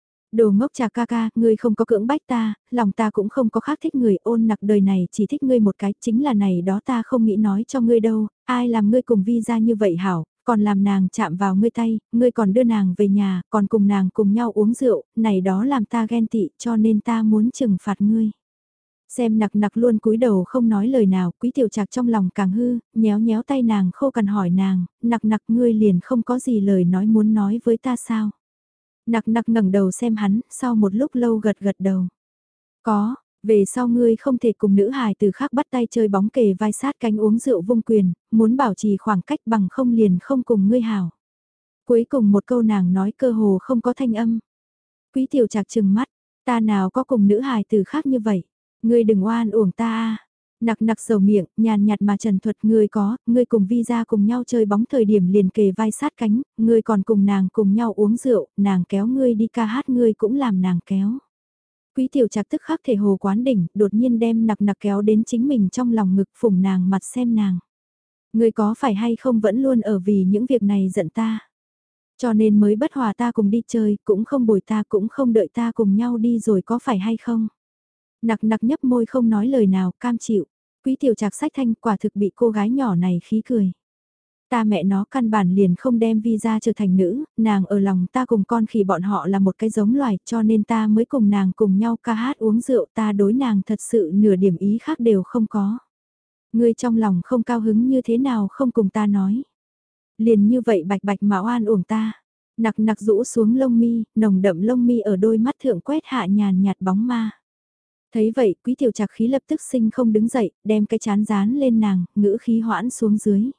Đồ ngốc Trà ca ca, ngươi không có cưỡng bách ta, lòng ta cũng không có khác thích người, ôn nặc đời này chỉ thích ngươi một cái, chính là này đó ta không nghĩ nói cho ngươi đâu, ai làm ngươi cùng vi ra như vậy hảo, còn làm nàng chạm vào ngươi tay, ngươi còn đưa nàng về nhà, còn cùng nàng cùng nhau uống rượu, này đó làm ta ghen tị cho nên ta muốn trừng phạt ngươi. Xem nặc nặc luôn cúi đầu không nói lời nào, Quý Tiểu Trạc trong lòng càng hư, nhéo nhéo tay nàng khô cằn hỏi nàng, nặc nặc ngươi liền không có gì lời nói muốn nói với ta sao? Nặc nặc ngẩng đầu xem hắn, sau một lúc lâu gật gật đầu. Có, về sau ngươi không thể cùng nữ hài từ khác bắt tay chơi bóng kề vai sát cánh uống rượu vung quyền, muốn bảo trì khoảng cách bằng không liền không cùng ngươi hảo. Cuối cùng một câu nàng nói cơ hồ không có thanh âm. Quý Tiểu Trạc trừng mắt, ta nào có cùng nữ hài từ khác như vậy, ngươi đừng oan uổng ta a. Nặc nặc sầu miệng, nhàn nhạt mà trần thuật ngươi cùng Vi ra cùng nhau chơi bóng thời điểm liền kề vai sát cánh, ngươi còn cùng nàng cùng nhau uống rượu, nàng kéo ngươi đi ca hát ngươi cũng làm nàng kéo. Quý Tiểu Trạc tức khắc thể hồ quán đỉnh, đột nhiên đem nặc nặc kéo đến chính mình trong lòng ngực phủng nàng mặt xem nàng. Ngươi có phải hay không vẫn luôn ở vì những việc này giận ta? Cho nên mới bất hòa ta cùng đi chơi, cũng không bồi ta cũng không đợi ta cùng nhau đi rồi có phải hay không? Nặc nặc nhấp môi không nói lời nào, cam chịu. Quý Tiểu Trạc sách thanh quả thực bị cô gái nhỏ này khí cười. Ta mẹ nó căn bản liền không đem Vi ra trở thành nữ, nàng ở lòng ta cùng con khỉ bọn họ là một cái giống loài cho nên ta mới cùng nàng cùng nhau ca hát uống rượu ta đối nàng thật sự nửa điểm ý khác đều không có. Ngươi trong lòng không cao hứng như thế nào không cùng ta nói. Liền như vậy bạch bạch mà oan uổng ta. Nặc nặc rũ xuống lông mi, nồng đậm lông mi ở đôi mắt thượng quét hạ nhàn nhạt bóng ma. Thấy vậy, Quý Tiểu Trạc khí lập tức sinh không đứng dậy, đem cái chán dán lên nàng, ngữ khí hoãn xuống dưới.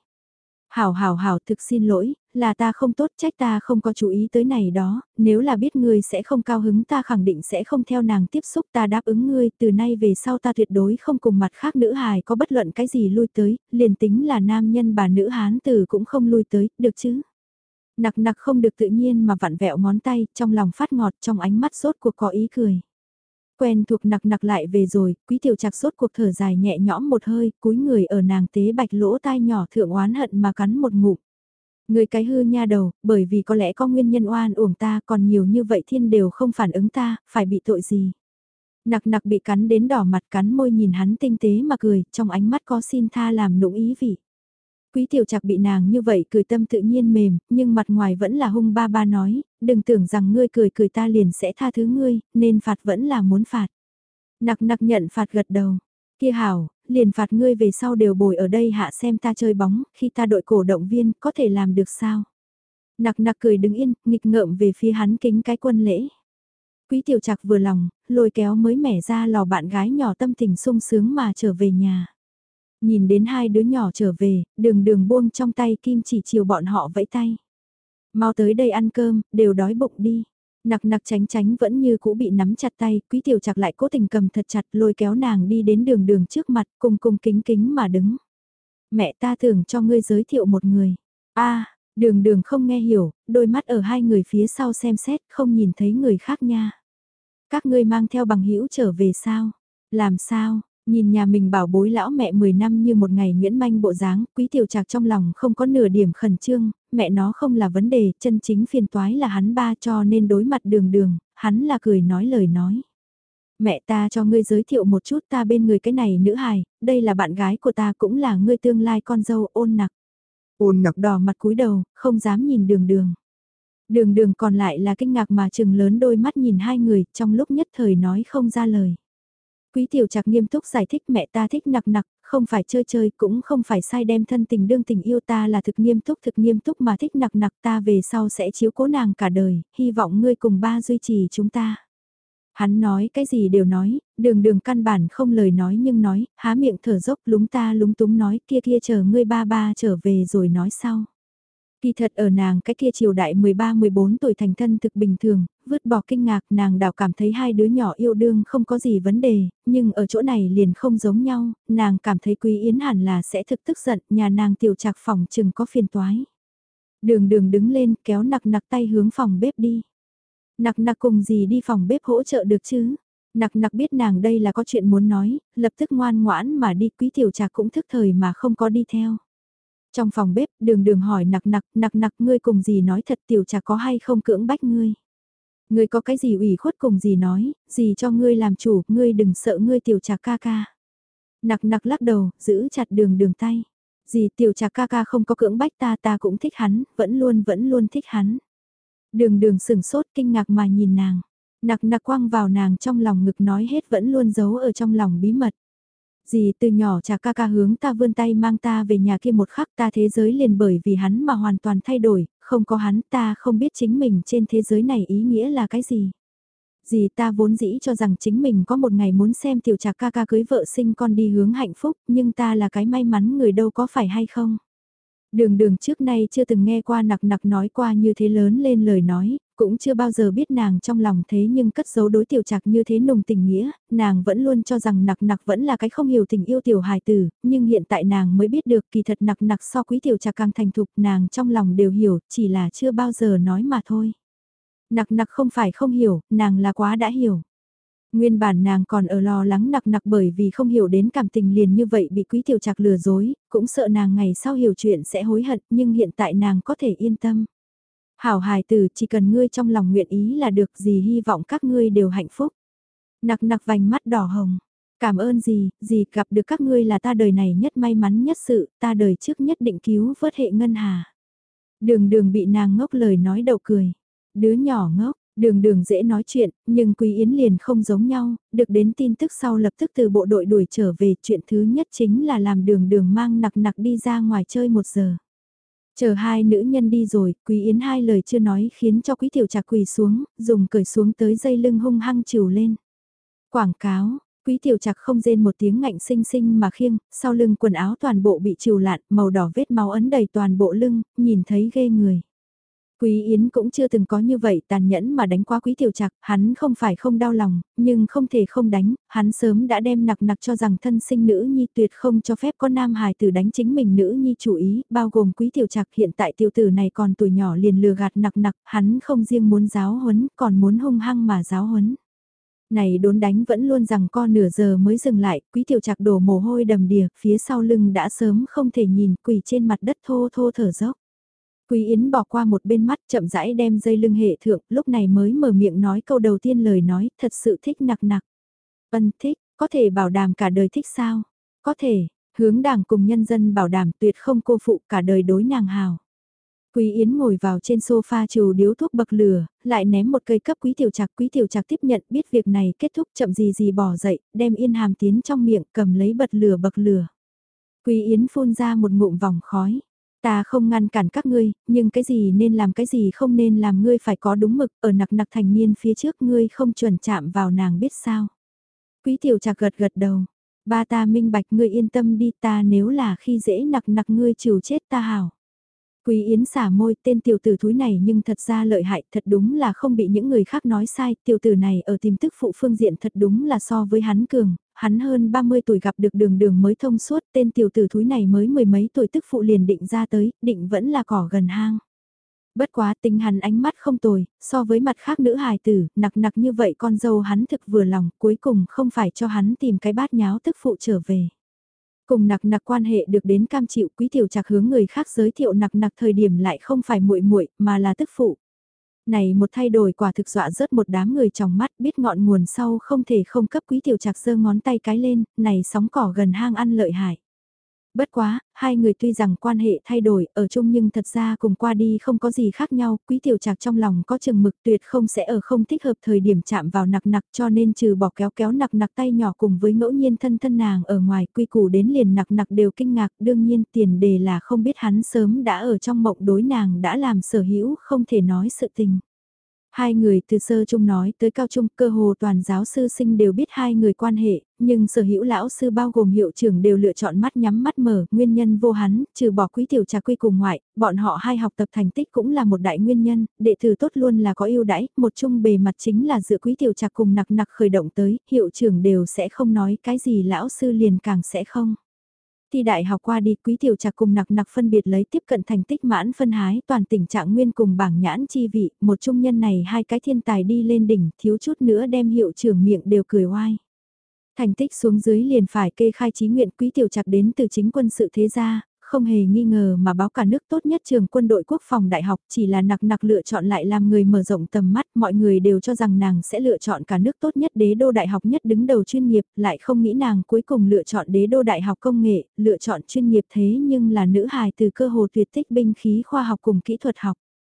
Hảo, thực xin lỗi, là ta không tốt trách ta không có chú ý tới này đó, nếu là biết ngươi sẽ không cao hứng ta khẳng định sẽ không theo nàng tiếp xúc ta đáp ứng ngươi, từ nay về sau ta tuyệt đối không cùng mặt khác nữ hài có bất luận cái gì lui tới, liền tính là nam nhân bà nữ hán tử cũng không lui tới, được chứ? Nặc nặc không được tự nhiên mà vặn vẹo ngón tay, trong lòng phát ngọt trong ánh mắt sốt cuộc có ý cười. Quen thuộc nặc nặc lại về rồi, Quý Tiểu Trạc sốt cuộc thở dài nhẹ nhõm một hơi, cúi người ở nàng tế bạch lỗ tai nhỏ thượng oán hận mà cắn một ngụm. Người cái hư nha đầu, bởi vì có lẽ có nguyên nhân oan uổng ta còn nhiều như vậy thiên đều không phản ứng ta, phải bị tội gì. Nặc nặc bị cắn đến đỏ mặt cắn môi nhìn hắn tinh tế mà cười, trong ánh mắt có xin tha làm nũng ý vị. Quý Tiểu Trạc bị nàng như vậy cười tâm tự nhiên mềm, nhưng mặt ngoài vẫn là hung ba ba nói, đừng tưởng rằng ngươi cười cười ta liền sẽ tha thứ ngươi, nên phạt vẫn là muốn phạt. Nặc nặc nhận phạt gật đầu, kia hảo, liền phạt ngươi về sau đều bồi ở đây hạ xem ta chơi bóng, khi ta đội cổ động viên có thể làm được sao. Nặc nặc cười đứng yên, nghịch ngợm về phía hắn kính cái quân lễ. Quý Tiểu Trạc vừa lòng, lôi kéo mới mẻ ra lò bạn gái nhỏ tâm tình sung sướng mà trở về nhà. Nhìn đến hai đứa nhỏ trở về, đường đường buông trong tay kim chỉ chiều bọn họ vẫy tay. Mau tới đây ăn cơm, đều đói bụng đi. Nặc nặc tránh vẫn như cũ bị nắm chặt tay, Quý Tiểu Trạc lại cố tình cầm thật chặt lôi kéo nàng đi đến đường đường trước mặt cùng kính kính mà đứng. Mẹ ta tưởng cho ngươi giới thiệu một người. A, đường đường không nghe hiểu, đôi mắt ở hai người phía sau xem xét không nhìn thấy người khác nha. Các ngươi mang theo bằng hữu trở về sao? Làm sao? Nhìn nhà mình bảo bối lão mẹ 10 năm như một ngày nguyễn manh bộ dáng, Quý Tiểu Trạc trong lòng không có nửa điểm khẩn trương, mẹ nó không là vấn đề, chân chính phiền toái là hắn ba cho nên đối mặt đường đường, hắn là cười nói lời nói. Mẹ ta cho ngươi giới thiệu một chút ta bên người cái này nữ hài, đây là bạn gái của ta cũng là ngươi tương lai con dâu Ôn Nặc. Ôn Nặc đỏ mặt cúi đầu, không dám nhìn đường đường. Đường đường còn lại là kinh ngạc mà trừng lớn đôi mắt nhìn hai người, trong lúc nhất thời nói không ra lời. Quý Tiểu Trạc nghiêm túc giải thích mẹ ta thích nặc nặc, không phải chơi chơi cũng không phải sai đem thân tình đương tình yêu ta là thực nghiêm túc mà thích nặc nặc ta về sau sẽ chiếu cố nàng cả đời, hy vọng ngươi cùng ba duy trì chúng ta. Hắn nói cái gì đều nói, đường đường căn bản không lời nói nhưng nói, há miệng thở dốc lúng ta lúng túng nói kia chờ ngươi ba ba trở về rồi nói sau. Kỳ thật ở nàng cái kia triều đại 13-14 tuổi thành thân thực bình thường, vứt bỏ kinh ngạc nàng đảo cảm thấy hai đứa nhỏ yêu đương không có gì vấn đề, nhưng ở chỗ này liền không giống nhau, nàng cảm thấy Quý Yến hẳn là sẽ thực tức giận, nhà nàng Tiểu Trạc phòng chừng có phiền toái. Đường đường đứng lên kéo nặc nặc tay hướng phòng bếp đi. Nặc nặc cùng gì đi phòng bếp hỗ trợ được chứ? Nặc nặc biết nàng đây là có chuyện muốn nói, lập tức ngoan ngoãn mà đi Quý Tiểu Trạc cũng thức thời mà không có đi theo. Trong phòng bếp, đường đường hỏi nặc nặc ngươi cùng gì nói thật Tiểu Trạc có hay không cưỡng bách ngươi. Ngươi có cái gì ủy khuất cùng gì nói, gì cho ngươi làm chủ, ngươi đừng sợ ngươi Tiểu Trạc ca ca. Nặc nặc lắc đầu, giữ chặt đường đường tay. Gì Tiểu Trạc ca ca không có cưỡng bách ta cũng thích hắn, vẫn luôn thích hắn. Đường đường sừng sốt kinh ngạc mà nhìn nàng. Nặc nặc quăng vào nàng trong lòng ngực nói hết vẫn luôn giấu ở trong lòng bí mật. Dì từ nhỏ chả ca ca hướng ta vươn tay mang ta về nhà kia một khắc ta thế giới liền bởi vì hắn mà hoàn toàn thay đổi, không có hắn ta không biết chính mình trên thế giới này ý nghĩa là cái gì. Dì ta vốn dĩ cho rằng chính mình có một ngày muốn xem tiểu trạc ca ca cưới vợ sinh con đi hướng hạnh phúc, nhưng ta là cái may mắn người đâu có phải hay không. Đường đường trước nay chưa từng nghe qua nặc nặc nói qua như thế lớn lên lời nói, cũng chưa bao giờ biết nàng trong lòng thế nhưng cất giấu đối tiểu trạc như thế nồng tình nghĩa, nàng vẫn luôn cho rằng nặc nặc vẫn là cái không hiểu tình yêu tiểu hài tử, nhưng hiện tại nàng mới biết được kỳ thật nặc nặc so quý tiểu trạc càng thành thục nàng trong lòng đều hiểu, chỉ là chưa bao giờ nói mà thôi. Nặc nặc không phải không hiểu, nàng là quá đã hiểu. Nguyên bản nàng còn ở lo lắng nặc nặc bởi vì không hiểu đến cảm tình liền như vậy bị quý tiểu trạc lừa dối, cũng sợ nàng ngày sau hiểu chuyện sẽ hối hận nhưng hiện tại nàng có thể yên tâm. Hảo hài tử chỉ cần ngươi trong lòng nguyện ý là được gì hy vọng các ngươi đều hạnh phúc. Nặc nặc vành mắt đỏ hồng. Cảm ơn gì gặp được các ngươi là ta đời này nhất may mắn nhất sự, ta đời trước nhất định cứu vớt hệ ngân hà. Đường đường bị nàng ngốc lời nói đầu cười. Đứa nhỏ ngốc, đường đường dễ nói chuyện, nhưng Quý Yến liền không giống nhau, được đến tin tức sau lập tức từ bộ đội đuổi trở về, chuyện thứ nhất chính là làm đường đường mang nặc nặc đi ra ngoài chơi 1 giờ. Chờ hai nữ nhân đi rồi, Quý Yến hai lời chưa nói khiến cho Quý Tiểu Trạc quỳ xuống, dùng cởi xuống tới dây lưng hung hăng chiều lên. Quảng cáo, Quý Tiểu Trạc không rên một tiếng ngạnh sinh sinh mà khiêng, sau lưng quần áo toàn bộ bị chiều lạn, màu đỏ vết máu ấn đầy toàn bộ lưng, nhìn thấy ghê người. Quý Yến cũng chưa từng có như vậy tàn nhẫn mà đánh qua Quý Tiểu Trạc, hắn không phải không đau lòng, nhưng không thể không đánh, hắn sớm đã đem nặc nặc cho rằng thân sinh nữ nhi tuyệt không cho phép có nam hài tử đánh chính mình nữ nhi chủ ý, bao gồm Quý Tiểu Trạc hiện tại tiểu tử này còn tuổi nhỏ liền lừa gạt nặc nặc, hắn không riêng muốn giáo huấn, còn muốn hung hăng mà giáo huấn. Này đốn đánh vẫn luôn rằng co nửa giờ mới dừng lại, Quý Tiểu Trạc đổ mồ hôi đầm đìa, phía sau lưng đã sớm không thể nhìn, quỳ trên mặt đất thô thô thở dốc. Quý Yến bỏ qua một bên mắt chậm rãi đem dây lưng hệ thượng, lúc này mới mở miệng nói câu đầu tiên lời nói, thật sự thích nặc nặc. Ân thích, có thể bảo đảm cả đời thích sao? Có thể, hướng đảng cùng nhân dân bảo đảm tuyệt không cô phụ cả đời đối nàng hào. Quý Yến ngồi vào trên sofa trù điếu thuốc bậc lửa, lại ném một cây cấp Quý Tiểu Trạc tiếp nhận biết việc này kết thúc chậm gì bỏ dậy, đem yên hàm tiến trong miệng cầm lấy bật lửa bậc lửa. Quý Yến phun ra một ngụm vòng khói. Ta không ngăn cản các ngươi, nhưng cái gì nên làm cái gì không nên làm ngươi phải có đúng mực, ở nặc nặc thành niên phía trước ngươi không chuẩn chạm vào nàng biết sao. Quý Tiểu Trạc gật gật đầu, ba ta minh bạch ngươi yên tâm đi ta nếu là khi dễ nặc nặc ngươi trừ chết ta hảo. Quý Yến xả môi tên tiểu tử thúi này nhưng thật ra lợi hại thật đúng là không bị những người khác nói sai, tiểu tử này ở tìm tức phụ phương diện thật đúng là so với hắn cường, hắn hơn 30 tuổi gặp được đường đường mới thông suốt, tên tiểu tử thúi này mới mười mấy tuổi tức phụ liền định ra tới, định vẫn là cỏ gần hang. Bất quá tính hắn ánh mắt không tồi, so với mặt khác nữ hài tử, nặc nặc như vậy con dâu hắn thực vừa lòng, cuối cùng không phải cho hắn tìm cái bát nháo tức phụ trở về. Cùng nặc nặc quan hệ được đến cam chịu Quý Tiểu Trạc hướng người khác giới thiệu nặc nặc thời điểm lại không phải muội muội mà là tức phụ. Này một thay đổi quả thực dọa rớt một đám người trong mắt biết ngọn nguồn sau không thể không cấp Quý Tiểu Trạc giơ ngón tay cái lên, này sóng cỏ gần hang ăn lợi hại. Bất quá, hai người tuy rằng quan hệ thay đổi ở chung nhưng thật ra cùng qua đi không có gì khác nhau, Quý Tiểu Trạc trong lòng có chừng mực tuyệt không sẽ ở không thích hợp thời điểm chạm vào nặc nặc cho nên trừ bỏ kéo kéo nặc nặc tay nhỏ cùng với ngẫu nhiên thân thân nàng ở ngoài quy củ đến liền nặc nặc đều kinh ngạc đương nhiên tiền đề là không biết hắn sớm đã ở trong mộng đối nàng đã làm sở hữu không thể nói sự tình. Hai người từ sơ trung nói tới cao trung cơ hồ toàn giáo sư sinh đều biết hai người quan hệ, nhưng sở hữu lão sư bao gồm hiệu trưởng đều lựa chọn mắt nhắm mắt mở, nguyên nhân vô hắn, trừ bỏ Quý Tiểu Trạc quy cùng ngoại, bọn họ hai học tập thành tích cũng là một đại nguyên nhân, đệ tử tốt luôn là có ưu đãi, một chung bề mặt chính là dựa Quý Tiểu Trạc cùng nặc nặc khởi động tới, hiệu trưởng đều sẽ không nói cái gì lão sư liền càng sẽ không. Thi đại học qua đi Quý Tiểu Trạc cùng nặc nặc phân biệt lấy tiếp cận thành tích mãn phân hái toàn tỉnh trạng nguyên cùng bảng nhãn chi vị, một trung nhân này hai cái thiên tài đi lên đỉnh thiếu chút nữa đem hiệu trưởng miệng đều cười oai. Thành tích xuống dưới liền phải kê khai chí nguyện Quý Tiểu Trạc đến từ chính quân sự thế gia, không hề nghi ngờ mà báo cả nước tốt nhất trường quân đội quốc phòng đại học chỉ là nặc nặc lựa chọn lại làm người mở rộng tầm mắt mọi người đều cho rằng nàng sẽ lựa chọn cả nước tốt nhất đế đô đại học nhất đứng đầu chuyên nghiệp lại không nghĩ nàng cuối cùng lựa chọn đế đô đại học công nghệ, lựa chọn chuyên nghiệp thế nhưng là nữ hài từ cơ hồ tuyệt tích binh khí khoa học cùng kỹ thuật học.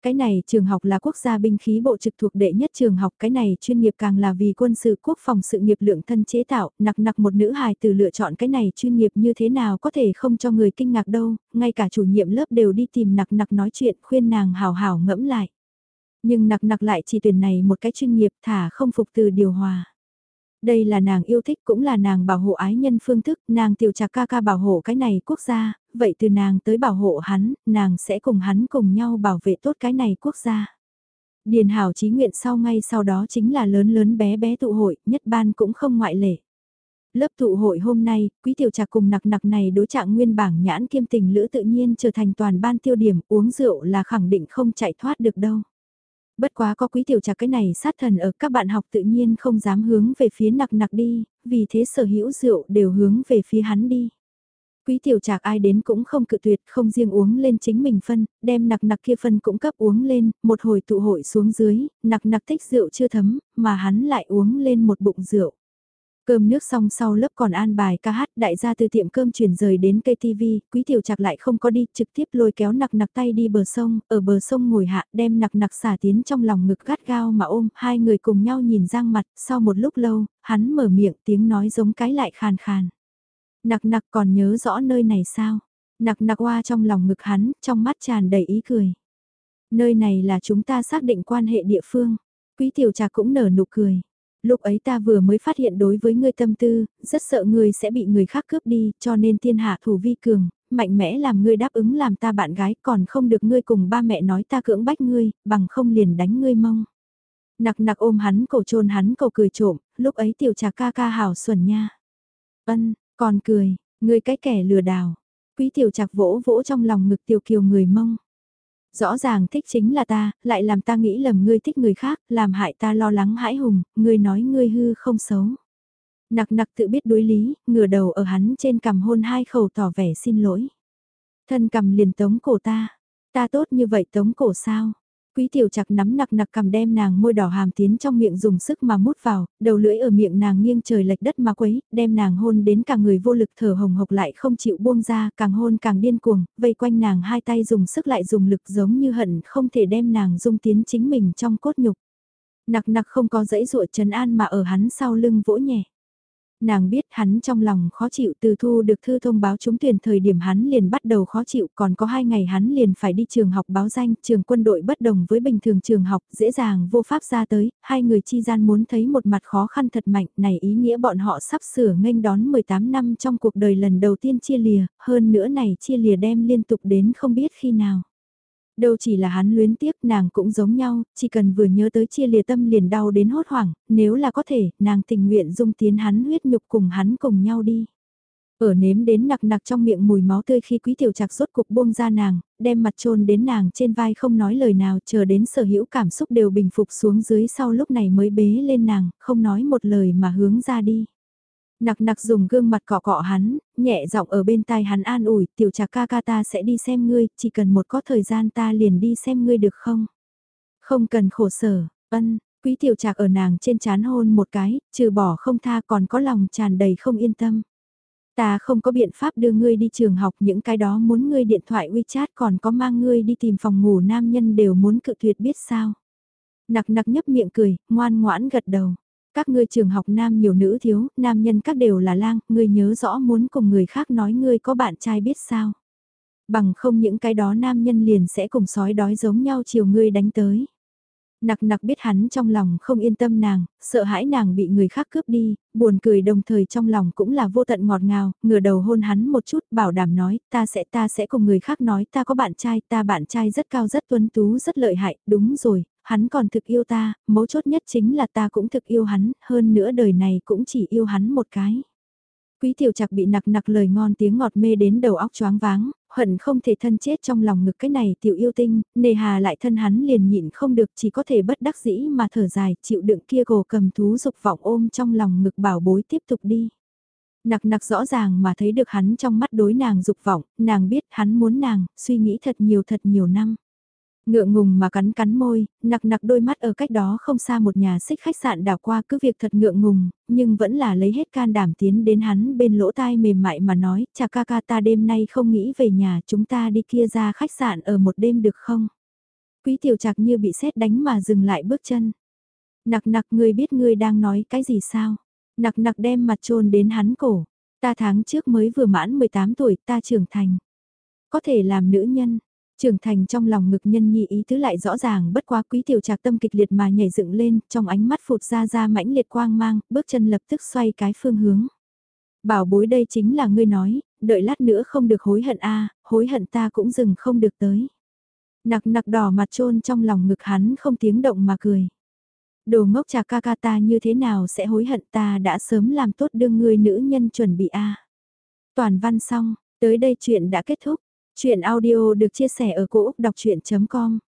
Cái này trường học là quốc gia binh khí bộ trực thuộc đệ nhất trường học, cái này chuyên nghiệp càng là vì quân sự quốc phòng sự nghiệp lượng thân chế tạo, nặc một nữ hài từ lựa chọn cái này chuyên nghiệp như thế nào có thể không cho người kinh ngạc đâu, ngay cả chủ nhiệm lớp đều đi tìm nặc nói chuyện khuyên nàng hào hào ngẫm lại. Nhưng nặc lại chỉ tuyển này một cái chuyên nghiệp thả không phục từ điều hòa. Đây là nàng yêu thích cũng là nàng bảo hộ ái nhân phương thức, nàng tiểu Trạc ca bảo hộ cái này quốc gia, vậy từ nàng tới bảo hộ hắn, nàng sẽ cùng hắn cùng nhau bảo vệ tốt cái này quốc gia. Điền hảo chí nguyện sau ngay sau đó chính là lớn lớn bé bé tụ hội, nhất ban cũng không ngoại lệ. Lớp tụ hội hôm nay, Quý Tiểu Trạc cùng nặc này đối trạng nguyên bảng nhãn kiêm tình lữ tự nhiên trở thành toàn ban tiêu điểm, uống rượu là khẳng định không chạy thoát được đâu. Bất quá có Quý Tiểu Trạc cái này sát thần ở, các bạn học tự nhiên không dám hướng về phía nặc đi, vì thế sở hữu rượu đều hướng về phía hắn đi. Quý Tiểu Trạc ai đến cũng không cự tuyệt, không riêng uống lên chính mình phân, đem nặc kia phân cũng cấp uống lên, một hồi tụ hội xuống dưới, nặc thích rượu chưa thấm, mà hắn lại uống lên một bụng rượu. Cơm nước xong sau lớp còn an bài ca hát, đại gia từ tiệm cơm chuyển rời đến cây TV, Quý Tiểu Trạc lại không có đi, trực tiếp lôi kéo nặc tay đi bờ sông, ở bờ sông ngồi hạ, đem nặc xả tiến trong lòng ngực gắt gao mà ôm, hai người cùng nhau nhìn Giang mặt, sau một lúc lâu, hắn mở miệng tiếng nói giống cái lại khàn khàn. Nặc còn nhớ rõ nơi này sao? Nặc qua trong lòng ngực hắn, trong mắt tràn đầy ý cười. Nơi này là chúng ta xác định quan hệ địa phương. Quý Tiểu Trạc cũng nở nụ cười. Lúc ấy ta vừa mới phát hiện đối với ngươi tâm tư, rất sợ ngươi sẽ bị người khác cướp đi, cho nên thiên hạ thủ vi cường, mạnh mẽ làm ngươi đáp ứng làm ta bạn gái, còn không được ngươi cùng ba mẹ nói ta cưỡng bách ngươi, bằng không liền đánh ngươi mông. Nặc ôm hắn cổ trôn hắn cổ cười trộm, lúc ấy Tiểu Trạc ca hảo xuẩn nha. Ân, còn cười, ngươi cái kẻ lừa đảo. Quý Tiểu Trạc vỗ vỗ trong lòng ngực Tiểu Kiều người mông. Rõ ràng thích chính là ta, lại làm ta nghĩ lầm ngươi thích người khác, làm hại ta lo lắng hãi hùng, ngươi nói ngươi hư không xấu. Nặc tự biết đối lý, ngửa đầu ở hắn trên cằm hôn hai khẩu tỏ vẻ xin lỗi. Thân cầm liền tống cổ ta tốt như vậy tống cổ sao? Quý Tiểu Trạc nắm nặc cầm đem nàng môi đỏ hàm tiến trong miệng dùng sức mà mút vào, đầu lưỡi ở miệng nàng nghiêng trời lệch đất mà quấy, đem nàng hôn đến cả người vô lực thở hồng hộc lại không chịu buông ra, càng hôn càng điên cuồng, vây quanh nàng hai tay dùng sức lại dùng lực giống như hận không thể đem nàng dung tiến chính mình trong cốt nhục. Nặc không có dãy dụa trấn an mà ở hắn sau lưng vỗ nhẹ. Nàng biết hắn trong lòng khó chịu, từ thu được thư thông báo trúng tuyển thời điểm hắn liền bắt đầu khó chịu, còn có 2 ngày hắn liền phải đi trường học báo danh, trường quân đội bất đồng với bình thường trường học, dễ dàng vô pháp ra tới, hai người chi gian muốn thấy một mặt khó khăn thật mạnh, này ý nghĩa bọn họ sắp sửa nghênh đón 18 năm trong cuộc đời lần đầu tiên chia lìa, hơn nữa này chia lìa đem liên tục đến không biết khi nào. Đâu chỉ là hắn luyến tiếc, nàng cũng giống nhau, chỉ cần vừa nhớ tới chia lìa tâm liền đau đến hốt hoảng, nếu là có thể, nàng tình nguyện dung tiến hắn huyết nhục cùng hắn cùng nhau đi. Ở nếm đến nặc trong miệng mùi máu tươi khi Quý Tiểu Trạc rốt cục buông ra nàng, đem mặt chôn đến nàng trên vai không nói lời nào, chờ đến sở hữu cảm xúc đều bình phục xuống dưới sau lúc này mới bế lên nàng, không nói một lời mà hướng ra đi. Nặc dùng gương mặt cọ cọ hắn, nhẹ giọng ở bên tai hắn an ủi, Tiểu Trạc ca ta sẽ đi xem ngươi, chỉ cần một có thời gian ta liền đi xem ngươi được không? Không cần khổ sở, ân, Quý Tiểu Trạc ở nàng trên trán hôn một cái, trừ bỏ không tha còn có lòng tràn đầy không yên tâm. Ta không có biện pháp đưa ngươi đi trường học, những cái đó muốn ngươi điện thoại WeChat còn có mang ngươi đi tìm phòng ngủ nam nhân đều muốn cự tuyệt biết sao. Nặc nhấp miệng cười, ngoan ngoãn gật đầu. Các ngươi trường học nam nhiều nữ thiếu, nam nhân các đều là lang, ngươi nhớ rõ muốn cùng người khác nói ngươi có bạn trai biết sao. Bằng không những cái đó nam nhân liền sẽ cùng sói đói giống nhau chiều ngươi đánh tới. Nặc biết hắn trong lòng không yên tâm nàng, sợ hãi nàng bị người khác cướp đi, buồn cười đồng thời trong lòng cũng là vô tận ngọt ngào, ngửa đầu hôn hắn một chút bảo đảm nói ta sẽ cùng người khác nói ta có bạn trai rất cao rất tuấn tú rất lợi hại, đúng rồi, hắn còn thực yêu ta, mấu chốt nhất chính là ta cũng thực yêu hắn, hơn nữa đời này cũng chỉ yêu hắn một cái. Quý Tiểu Trạc bị nặc lời ngon tiếng ngọt mê đến đầu óc choáng váng, hận không thể thân chết trong lòng ngực cái này tiểu yêu tinh, nề hà lại thân hắn liền nhịn không được chỉ có thể bất đắc dĩ mà thở dài chịu đựng kia gồ cầm thú dục vọng ôm trong lòng ngực bảo bối tiếp tục đi. Nặc rõ ràng mà thấy được hắn trong mắt đối nàng dục vọng, nàng biết hắn muốn nàng, suy nghĩ thật nhiều năm. Ngượng ngùng mà cắn môi, nặc đôi mắt ở cách đó không xa một nhà xích khách sạn đảo qua cứ việc thật ngượng ngùng, nhưng vẫn là lấy hết can đảm tiến đến hắn bên lỗ tai mềm mại mà nói, chà ca ta đêm nay không nghĩ về nhà chúng ta đi kia ra khách sạn ở một đêm được không? Quý Tiểu Trạc như bị sét đánh mà dừng lại bước chân. Nặc nặc, ngươi biết ngươi đang nói cái gì sao? Nặc nặc đem mặt chôn đến hắn cổ. Ta tháng trước mới vừa mãn 18 tuổi, ta trưởng thành. Có thể làm nữ nhân. Trưởng thành trong lòng ngực nhân nhi ý tứ lại rõ ràng, bất quá Quý Tiểu Trạc tâm kịch liệt mà nhảy dựng lên, trong ánh mắt phụt ra mãnh liệt quang mang, bước chân lập tức xoay cái phương hướng. Bảo bối, đây chính là ngươi nói, đợi lát nữa không được hối hận a, hối hận ta cũng dừng không được tới. Nặc nặc đỏ mặt chôn trong lòng ngực hắn không tiếng động mà cười. Đồ ngốc Trạc ca ca, ta như thế nào sẽ hối hận, ta đã sớm làm tốt đương ngươi nữ nhân chuẩn bị a. Toàn văn xong, tới đây chuyện đã kết thúc. Chuyện audio được chia sẻ ở cỗ đọc chuyện.com